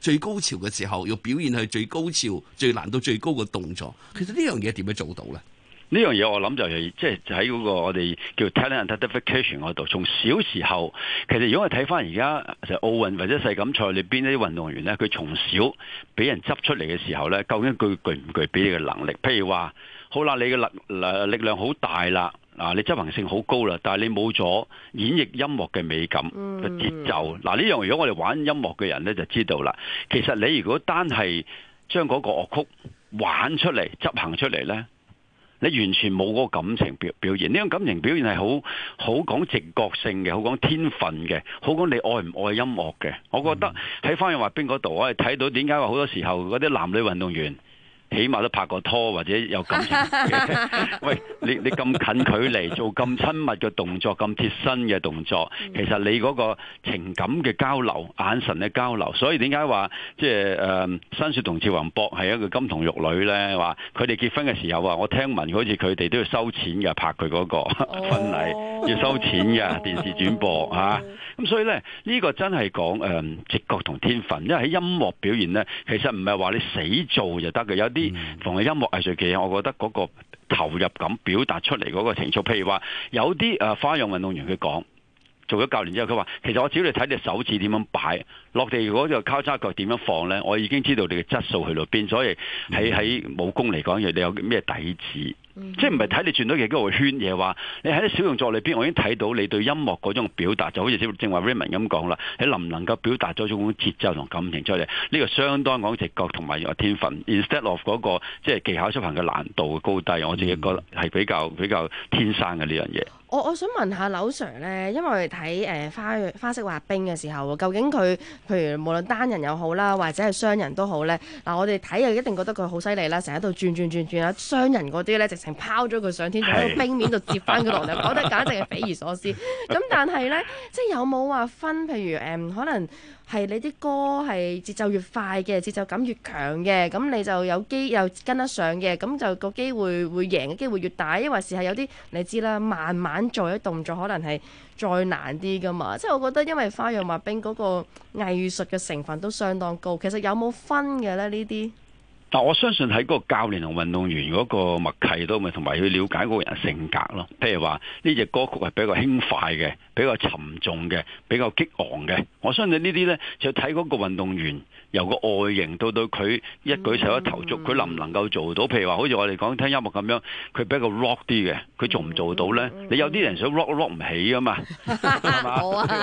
最高潮嘅時候，要表現係最高潮、最難度最高嘅動作。其實呢樣嘢點樣做到咧？ 呢樣嘢我諗就係即係喺嗰個我哋叫 talent identification 嗰度，從小時候其實如果我睇翻而家就奧運或者世錦賽裏邊啲運動員咧，佢從小俾人執出嚟嘅時候咧，究竟佢具唔具備呢個能力？譬如話，好啦，你嘅力量好大啦，你執行性好高啦，但係你冇咗演繹音樂嘅美感嘅節奏。嗱，呢樣如果我哋玩音樂嘅人咧就知道啦。其實你如果單係將嗰個樂曲玩出嚟、執行出嚟咧，你完全冇嗰個感情表現，呢種感情表現係好講直覺性嘅，好講天分嘅，好講你愛唔愛音樂嘅。我覺得喺花樣滑冰嗰度，我係睇到點解話好多時候嗰啲男女運動員起碼都拍過拖或者有感情嘅。喂，你咁近距離做咁親密嘅動作，咁貼身嘅動作，其實你嗰個情感嘅交流、眼神嘅交流，所以點解話即係新雪同趙宏博係一個金童玉女咧？話佢哋結婚嘅時候話，我聽聞好似佢哋都要收錢嘅，拍佢嗰個婚禮要收錢嘅，電視轉播嚇。咁所以咧，呢個真係講直覺同天分，因為喺音樂表現咧，其實唔係話你死做就得嘅，有啲逢係音樂藝術嘅嘢，我覺得嗰個投入感表達出嚟嗰個情操，譬如話有啲花樣運動員佢講做咗教練之後，佢話其實我只要你睇你手指點樣擺落地，如果就交叉腳點樣放咧，我已經知道你嘅質素去到邊。所以喺武功嚟講，你有咩底子？即係唔係睇你轉到幾多個圈嘢，話你喺啲小動作裏邊，我已經睇到你對音樂嗰種表達，就好似正話 Raymond 咁講啦，你能唔能夠表達咗種節奏同感情出嚟？呢個相當講直覺同埋天分 ，instead of 嗰個即係技巧執行嘅難度嘅高低，我自己覺得係比較天生嘅呢樣嘢。 我想問下劉 Sir 咧，因為我哋睇花式滑冰嘅時候，究竟佢譬如無論單人又好啦，或者係雙人都好咧，嗱我哋睇又一定覺得佢好犀利啦，成日喺度轉啦。雙人嗰啲咧，直情拋咗佢上天，仲喺個冰面度接翻佢落嚟，講得簡直係匪夷所思。咁但係咧，即係有冇話分？譬如可能係你啲歌係節奏越快嘅，節奏感越強嘅，咁你就有機又跟得上嘅，咁就個機會贏嘅機會越大。因為是係有啲你知啦，慢慢做啲動作可能係再難啲噶嘛。即係我覺得，因為花樣滑冰嗰個藝術嘅成分都相當高，其實有冇分嘅咧呢啲？ 但我相信喺嗰個教練同運動員嗰個默契都咪，同埋去了解嗰個人性格咯。譬如話呢隻歌曲係比較輕快嘅，比較沉重嘅，比較激昂嘅。我相信呢啲呢，就睇嗰個運動員由個外形到佢一舉手一投足，佢能唔能夠做到？譬如話好似我哋講聽音樂咁樣，佢比較 rock 啲嘅，佢做唔做到呢？你有啲人想 rock 唔起噶嘛，係嘛？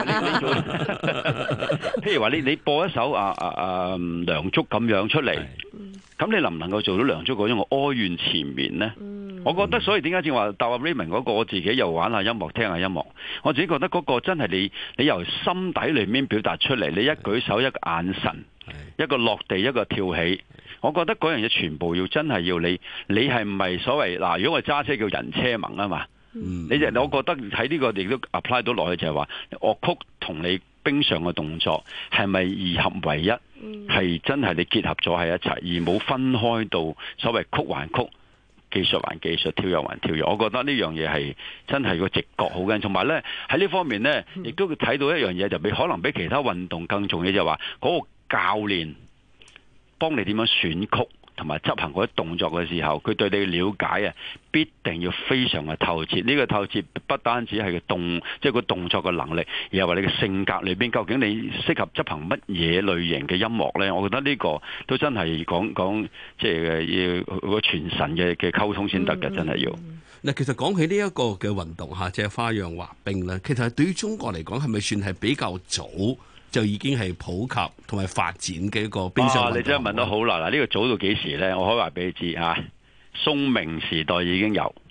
譬如話你播一首梁祝咁樣出嚟。咁你能唔能夠做到梁祝嗰種哀怨纏綿呢？我覺得，所以點解正話答阿 Raymond 嗰個，我自己又玩下音樂，聽下音樂，我自己覺得嗰個真係你由心底裏面表達出嚟，你一舉手一個眼神，一個落地一個跳起，我覺得嗰樣嘢全部要真係要你係唔係所謂嗱？如果我揸車叫人車盟啊嘛，我覺得喺呢個亦都 apply 到落去，就係話樂曲同你冰上嘅動作係咪二合為一？係真係你結合咗喺一齊，而冇分開到所謂曲還曲、技術還技術、跳躍還跳躍。我覺得呢樣嘢係真係個直覺好緊，同埋呢喺呢方面呢，亦都睇到一樣嘢，就可能比其他運動更重要，就係話嗰個教練幫你點樣選曲同埋執行嗰啲動作嘅時候，佢對你嘅了解啊，必定要非常嘅透徹。呢個透徹不單止係即係個動作嘅能力，而係話你嘅性格裏邊，究竟你適合執行乜嘢類型嘅音樂呢？我覺得呢個都真係講即係要個全神嘅溝通先得嘅，真係要。 嗱，其實講起呢一個嘅運動嚇，即係花樣滑冰咧，其實對於中國嚟講，係咪算係比較早就已經係普及同埋發展嘅一個冰上運動？你真係問得好啦！嗱，呢個早到幾時咧？我可以話俾你知嚇，宋明時代已經有。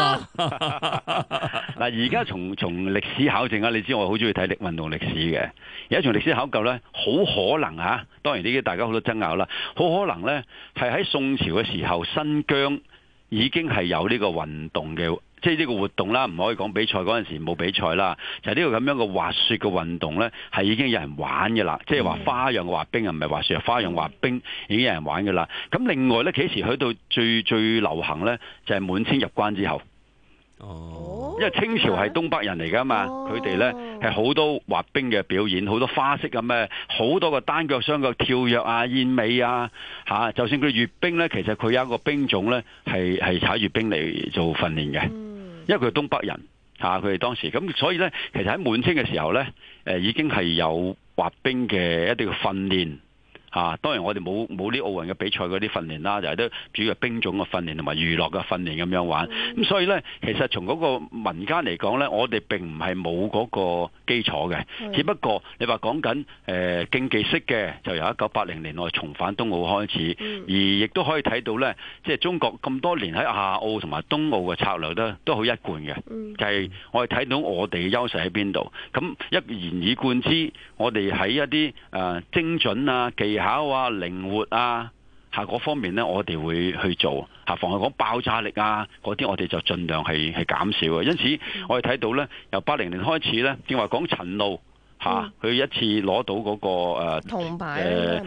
嗱，而家從歷史考證啊，你知我好中意睇運動歷史嘅。而家從歷史考究咧，好可能嚇，當然呢啲大家好多爭拗啦，好可能咧係喺宋朝嘅時候，新疆已經係有呢個運動嘅。即係呢個活動啦，唔可以講比賽，嗰陣時冇比賽啦，就係呢個咁樣嘅滑雪嘅運動呢，係已經有人玩嘅啦。即係話花樣滑冰啊，唔係滑雪，花樣滑冰已經有人玩嘅啦。咁另外呢，幾時去到最流行呢？就係滿清入關之後。 因為清朝係東北人嚟噶嘛，佢哋呢係好多滑冰嘅表演，好多花式咁嘅，好多個單腳雙腳跳躍啊、燕尾啊，就算佢閱兵呢，其實佢有一個兵種呢係踩閱兵嚟做訓練嘅，因為佢係東北人佢哋當時咁，所以呢，其實喺滿清嘅時候呢，已經係有滑冰嘅一啲嘅訓練。當然我哋冇啲奧運嘅比賽嗰啲訓練啦，就係都主要係兵種嘅訓練同埋娛樂嘅訓練咁樣玩。咁所以呢，其實從嗰個民間嚟講呢，我哋並唔係冇嗰個基礎嘅，只不過你話講緊競技式嘅，就由1980年我哋重返冬奧開始，而亦都可以睇到呢，即係中國咁多年喺亞奧同埋冬奧嘅策略都好一貫嘅，就係我哋睇到我哋嘅優勢喺邊度，咁言以貫之，我哋喺一啲精準啊技巧啊、靈活啊，嗰方面呢，我哋會去做。防係講爆炸力啊，嗰啲我哋就盡量係減少嘅。因此，我哋睇到呢，由80年開始呢，正話講陳露佢一次攞到嗰個銅牌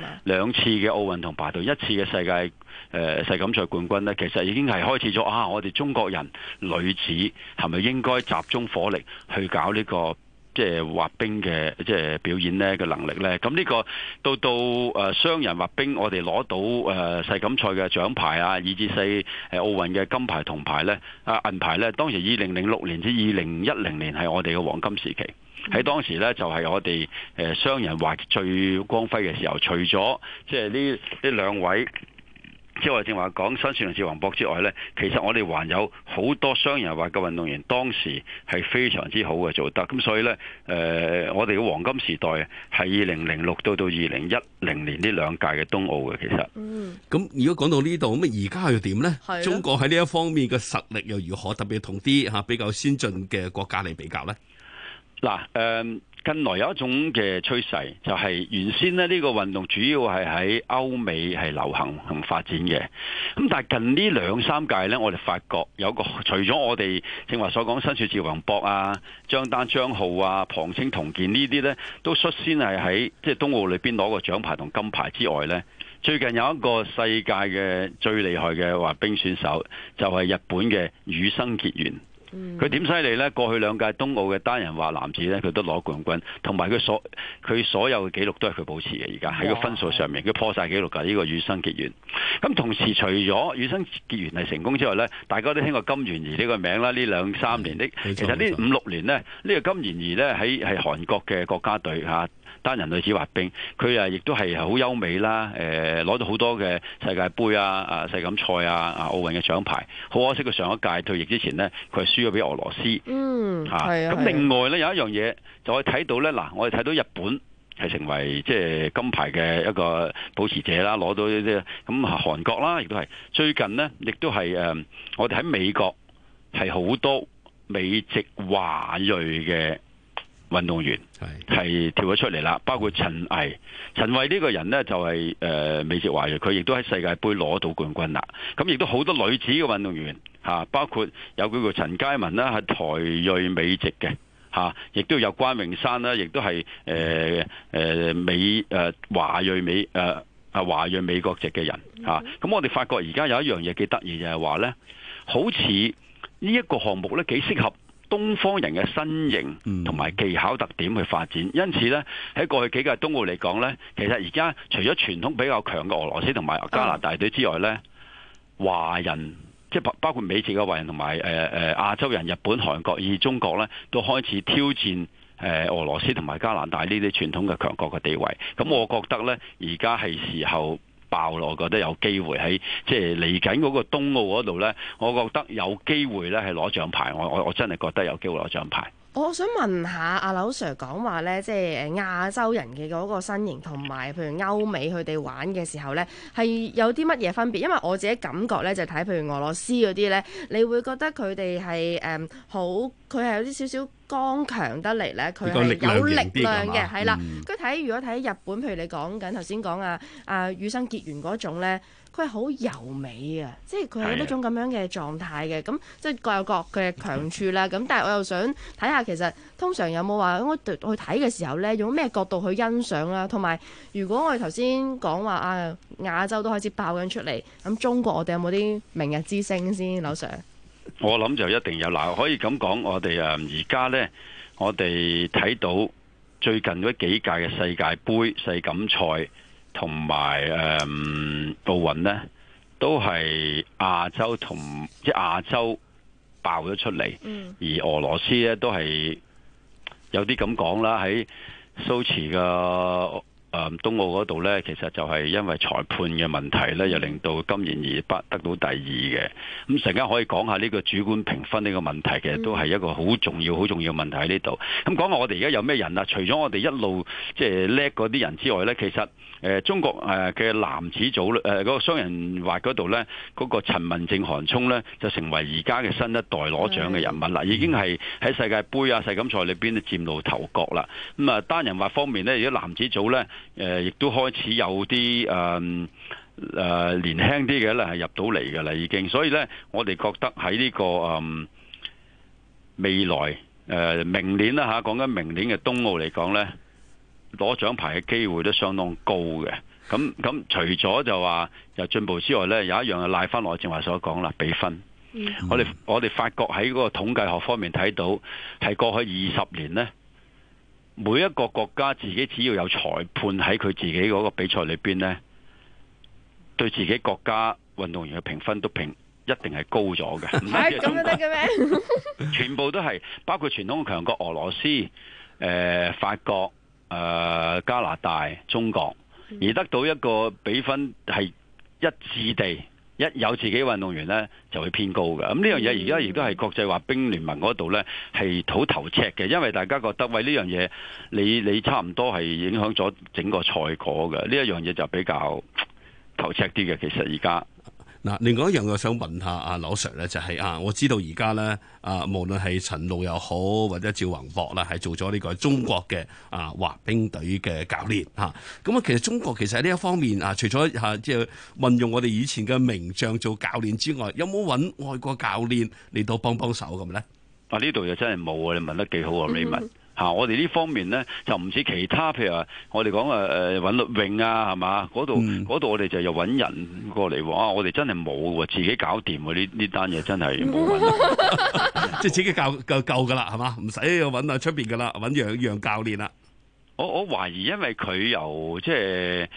2次嘅奧運銅牌同1次嘅世界世錦賽冠軍呢，其實已經係開始咗我哋中國人女子係咪應該集中火力去搞呢個？即係滑冰嘅即係表演呢嘅能力呢，咁呢個到雙人滑冰，我哋攞到世錦賽嘅獎牌啊，以至奧運嘅金牌、銅牌呢，銀牌呢，當時2006年至2010年係我哋嘅黃金時期，喺當時呢，就係我哋雙人滑最光輝嘅時候，除咗即係呢兩位。即係我正話講申雪同趙宏博之外呢，其實我哋還有好多雙人滑嘅運動員，當時係非常之好嘅做得，咁所以呢，我哋嘅黃金時代係2006到2010年呢兩屆嘅冬奧嘅，其實。 咁如果講到呢度，咁而家又點呢？ 係中國喺呢一方面嘅實力又如何？特別同啲比較先進嘅國家嚟比較呢？ 嗱，近來有一種嘅趨勢，就係原先呢個運動主要係喺歐美係流行同發展嘅。咁但係近呢2-3屆呢，我哋發覺有個除咗我哋正話所講申雪、趙宏博啊、張丹、張浩啊、龐清、童健呢啲呢，都率先係喺即係冬奧裏邊攞個獎牌同金牌之外呢，最近有一個世界嘅最厲害嘅滑冰選手，就係日本嘅羽生結弦。佢點犀利呢？過去2屆冬奧嘅單人滑男子呢，佢都攞冠軍，同埋佢所有嘅紀錄都係佢保持嘅。而家喺個分數上面，佢破晒紀錄㗎。呢個羽生結弦。咁同時除咗羽生結弦係成功之外呢，大家都聽過金元儀呢個名啦。呢2-3年其實呢5-6年呢，呢個金元儀呢喺韓國嘅國家隊單人女子滑冰，佢亦都係好優美啦。攞到好多嘅世界盃啊、世錦賽啊、奧運嘅獎牌。好可惜佢上一屆退役之前呢，佢係輸咗俾俄羅斯。咁另外呢，有一樣嘢就可以睇到呢。嗱，我哋睇到日本係成為即係金牌嘅一個保持者啦，攞到呢啲。咁韓國啦，亦都係最近呢，亦都係我哋喺美國係好多美籍華裔嘅運動員係跳咗出嚟啦，包括陳毅呢個人呢，就係美籍華裔，佢亦都喺世界盃攞到冠軍啦。咁亦都好多女子嘅運動員包括有佢個陳佳文啦，係台裔美籍嘅亦都有關詠珊啦，亦都係華裔美國籍嘅人咁我哋發覺而家有一樣嘢幾得意，就係話呢，好似呢一個項目呢，幾適合東方人嘅身形同埋技巧特點去發展，因此呢，喺過去幾屆冬奧嚟講呢，其實而家除咗傳統比較強嘅俄羅斯同埋加拿大隊之外呢，華人即係包括美籍嘅華人同埋亞洲人、日本、韓國以中國呢，都開始挑戰俄羅斯同埋加拿大呢啲傳統嘅強國嘅地位。咁我覺得呢，而家係時候爆咯，我覺得有機會喺即係嚟緊嗰個冬奧嗰度呢，我覺得有機會呢係攞獎牌。我真係覺得有機會攞獎牌。 我想問下阿劉 Sir 講話咧，即係亞洲人嘅嗰個身形同埋譬如歐美佢哋玩嘅時候咧，係有啲乜嘢分別？因為我自己感覺咧，就睇譬如俄羅斯嗰啲咧，你會覺得佢哋係好，佢係有啲少少剛強得嚟咧，佢係有力量嘅，係啦。跟住如果睇日本，譬如你講緊頭先講羽生結弦嗰種咧。佢係好柔美啊，即係佢係呢種咁樣嘅狀態嘅，咁即係各有各嘅強處啦。咁但係我又想睇下，其實通常有冇話我去睇嘅時候咧，用咩角度去欣賞啦？同埋如果我哋頭先講話亞洲都開始爆緊出嚟，咁中國我哋有冇啲明日之星先，劉 Sir？ 我諗就一定有嗱，可以咁講，我哋而家呢，我哋睇到最近嗰幾屆嘅世界盃、世錦賽同埋奧運呢，都係亞洲爆咗出嚟，而俄羅斯呢都係有啲咁講啦，喺蘇茨嘅冬奧嗰度呢，其實就係因為裁判嘅問題呢，又令到今年而得到第2嘅。咁陣間可以講下呢個主觀評分呢個問題，其實都係一個好重要嘅問題喺呢度。咁講下我哋而家有咩人啊？除咗我哋一路即係叻嗰啲人之外呢，其實中國嘅男子組嗰個雙人滑嗰度呢，嗰個陳文正、韓聰呢，就成為而家嘅新一代攞獎嘅人物啦，已經係喺世界盃啊、世錦賽裏邊佔到頭角啦。咁啊，單人滑方面呢，而家男子組呢，亦都開始有啲年輕啲嘅咧係入到嚟嘅啦，已經。所以呢，我哋覺得喺呢個未來明年啦嚇，講緊明年嘅冬奧嚟講呢，攞獎牌嘅機會都相當高嘅。咁除咗就話有進步之外呢，有一樣係賴翻我正話所講啦，比分。我哋發覺喺嗰個統計學方面睇到，係過去20年呢，每一個國家自己只要有裁判喺佢自己嗰個比賽裏邊呢，對自己國家運動員嘅評分都一定係高咗嘅。唔係咁得嘅咩？全部都係包括傳統強國俄羅斯、法國、加拿大、中國，而得到一個比分係一致地。一有自己運動員呢，就會偏高嘅。咁呢樣嘢而家亦都係國際滑冰聯盟嗰度呢，係好頭赤嘅，因為大家覺得喂，呢樣嘢你差唔多係影響咗整個賽果嘅。呢一樣嘢就比較頭赤啲嘅。其實而家嗱，另外一樣我想問下阿劉 Sir 咧，就係我知道而家咧無論係陳露又好，或者趙宏博啦，係做咗呢個中國嘅滑冰隊嘅教練嚇。咁其實中國其實喺呢一方面除咗即係運用我哋以前嘅名將做教練之外，有冇揾外國教練嚟到幫手咁咧？ 呢度就真係冇啊！你問得幾好啊，李文。我哋呢方面呢，就唔似其他，譬如話我哋講揾陸泳啊，係嘛？嗰度我哋就又揾人過嚟喎。我哋真係冇喎，自己搞掂喎。呢單嘢真係冇揾， 即係自己夠㗎啦，係嘛？唔使揾啊出邊㗎啦，揾樣教練啦。 我懷疑，因為佢由即係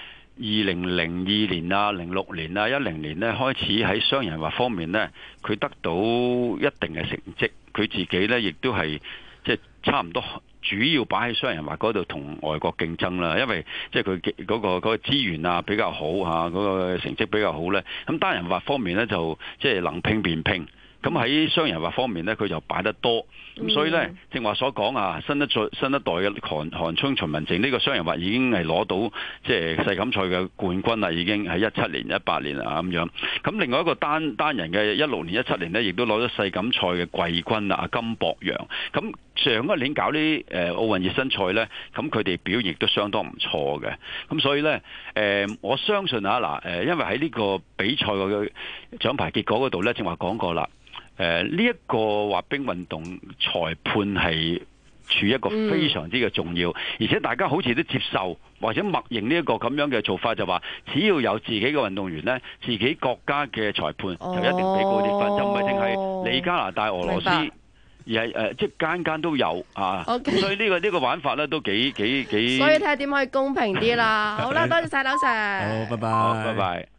2002年啊、06年啊、10年呢開始喺雙人滑方面呢，佢得到一定嘅成績，佢自己呢亦都係即係差唔多。主要擺喺雙人滑嗰度同外國競爭啦，因為即係佢嗰個資源啊比較好嚇，嗰個成績比較好咧。咁單人滑方面咧就即係能拼便拼，咁喺雙人滑方面咧佢就擺得多。咁所以咧正話所講啊，新一代嘅韓聰、秦文靜呢個雙人滑已經係攞到即係世錦賽嘅冠軍啦，已經喺17年、18年啊咁樣。咁另外一個單人嘅16年、17年呢，亦都攞咗世錦賽嘅季軍啊，金博洋。咁上一年搞啲奧運熱身賽呢，咁佢哋表現亦都相當唔錯嘅。咁所以呢，我相信因為喺呢個比賽嘅獎牌結果嗰度呢，正話講過啦。呢一個滑冰運動裁判係處一個非常之嘅重要，而且大家好似都接受或者默認呢一個咁樣嘅做法，就話只要有自己嘅運動員呢，自己國家嘅裁判就一定俾高啲分，就唔係淨係你加拿大、俄羅斯，而係即係間都有啊。所以呢個玩法呢都幾。 所以睇下點可以公平啲啦。好啦，多謝晒劉 Sir。 好，拜拜。 好，拜拜。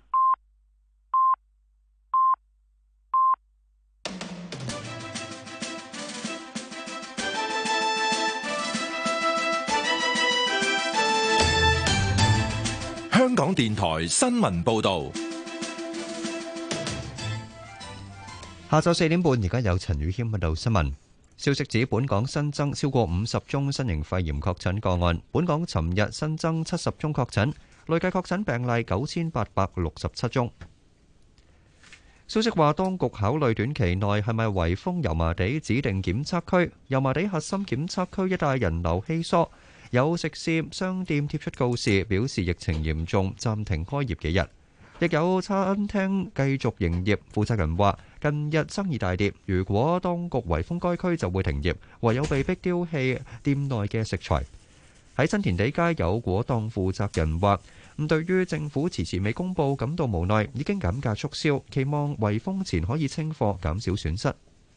香港電台新聞報道， 下晝4點半，而家有陳宇謙報道新聞。消息指，本港新增超過50宗新型肺炎確診個案。本港尋日新增70宗確診，累計確診病例9867宗。消息話，當局考慮短期內係咪圍封油麻地指定檢測區。油麻地核心檢測區一帶人流稀疏。有食肆、商店貼出告示，表示疫情嚴重，暫停開業幾日。亦有餐廳繼續營業。負責人話：近日生意大跌，如果當局圍封該區就會停業，唯有被逼丟棄店內嘅食材。喺新填地街有果檔負責人話：對於政府遲遲未公佈感到無奈，已經減價促銷，期望圍封前可以清貨，減少損失。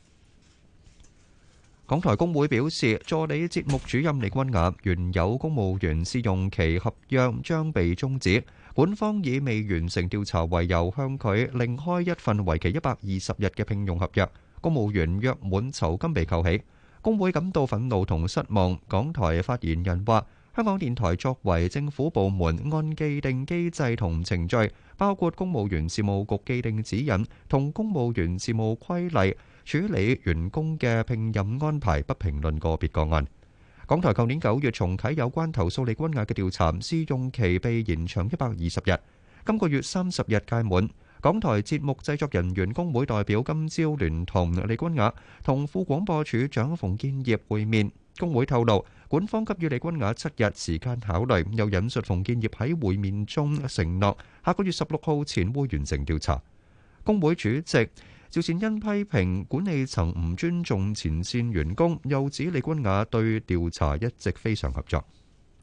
港台工會表示，助理節目主任李君雅原有公務員試用期合約將被終止，本方以未完成調查為由向佢另開一份為期120日嘅聘用合約，公務員約滿酬金被扣起。工會感到憤怒同失望。港台發言人話，香港電台作為政府部門，按既定機制同程序，包括公務員事務局既定指引同公務員事務規例，處理員工嘅聘任安排，不評論個別個案。港台舊年9月重啟有關投訴李君雅嘅調查，試用期被延長120日，今個月30日屆滿。港台節目製作人員工會代表今朝聯同李君雅同副廣播處長馮建業會面，工會透露，管方給予李君雅7日時間考慮，又引述馮建業喺會面中承諾，下個月16號前會完成調查。工會主席趙善恩批評管理層唔尊重前線員工，又指李君雅對調查一直非常合作。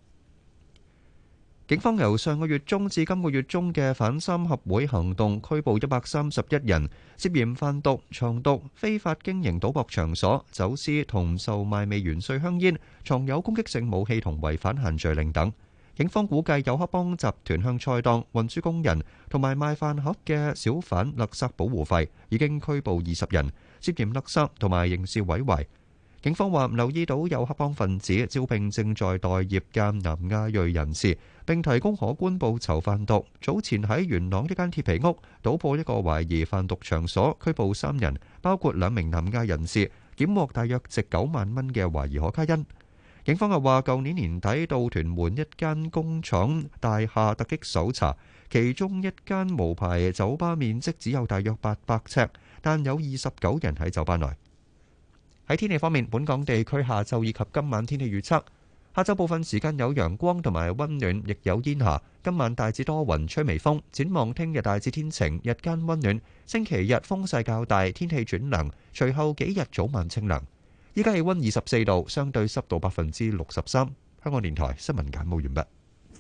警方由上個月中至今個月中嘅反三合會行動，拘捕131人，涉嫌販毒、藏毒、非法經營賭博場所、走私同售賣未完稅香煙、藏有攻擊性武器同違反限聚令等。警方估計有黑幫集團向菜檔、運輸工人同埋賣飯盒嘅小販勒索保護費，已經拘捕20人，涉嫌勒索同埋刑事毀壞。警方話留意到有黑幫分子招聘正在待業嘅南亞裔人士，並提供可觀報酬販毒。早前喺元朗一間鐵皮屋搗破一個懷疑販毒場所，拘捕3人，包括2名南亞人士，檢獲大約值9萬蚊嘅懷疑可卡因。警方又話，舊年年底到屯門一間工廠大廈突擊搜查，其中一間無牌酒吧面積只有大約800尺，但有29人喺酒吧內。喺天氣方面，本港地區下晝以及今晚天氣預測：下晝部分時間有陽光同埋溫暖，亦有煙霞。今晚大致多雲，吹微風。展望聽日大致天晴，日間溫暖。星期日風勢較大，天氣轉涼。隨後幾日早晚清涼。依家氣溫24度，相對濕度63%。香港電台新聞簡報完畢。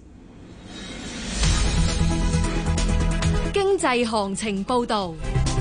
經濟行情報導。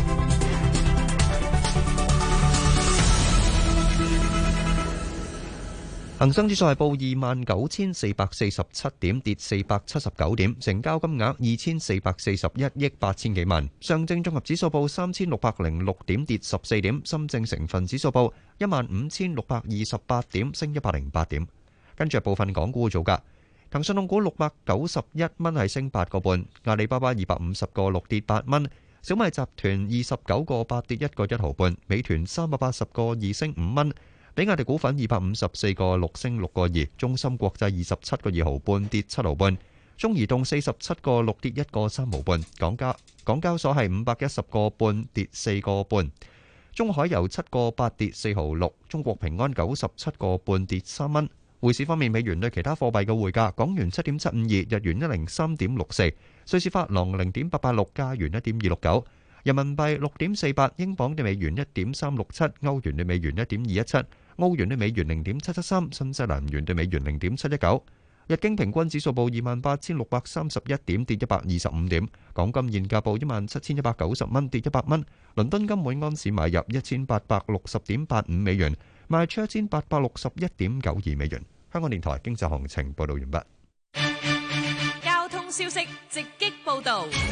恒生指數係報29,447點，跌479點，成交金額2,441億8千幾萬。上證綜合指數報3,606點，跌14點。深證成分指數報15,628點，升108點。跟住部分港股嘅造價，騰訊控股691蚊係升8個半，阿里巴巴250個6跌8蚊，小米集團29個8跌1個1毫半，美團380個2升5蚊。比亞迪股份254個6升6個2，中芯國際27個2毫半跌7毫半，中移動47個6跌1個3毫半，港交所係510個半跌4個半，中海油7個8跌4毫6，中國平安97個半跌3蚊。匯市方面，美元對其他貨幣嘅匯價：港元7.752，日元103.64，瑞士法郎0.886，加元1.269。人民幣6.48，英鎊對美元1.367，歐元對美元1.217，澳元對美元0.773，新西蘭元對美元0.719。日經平均指數報28,631點，跌125點。港金現價報17,190蚊，跌100蚊。倫敦金每安士買入1,860.85美元，賣出1,861.92美元。香港電台經濟行情報道完畢。 交通消息直擊報道。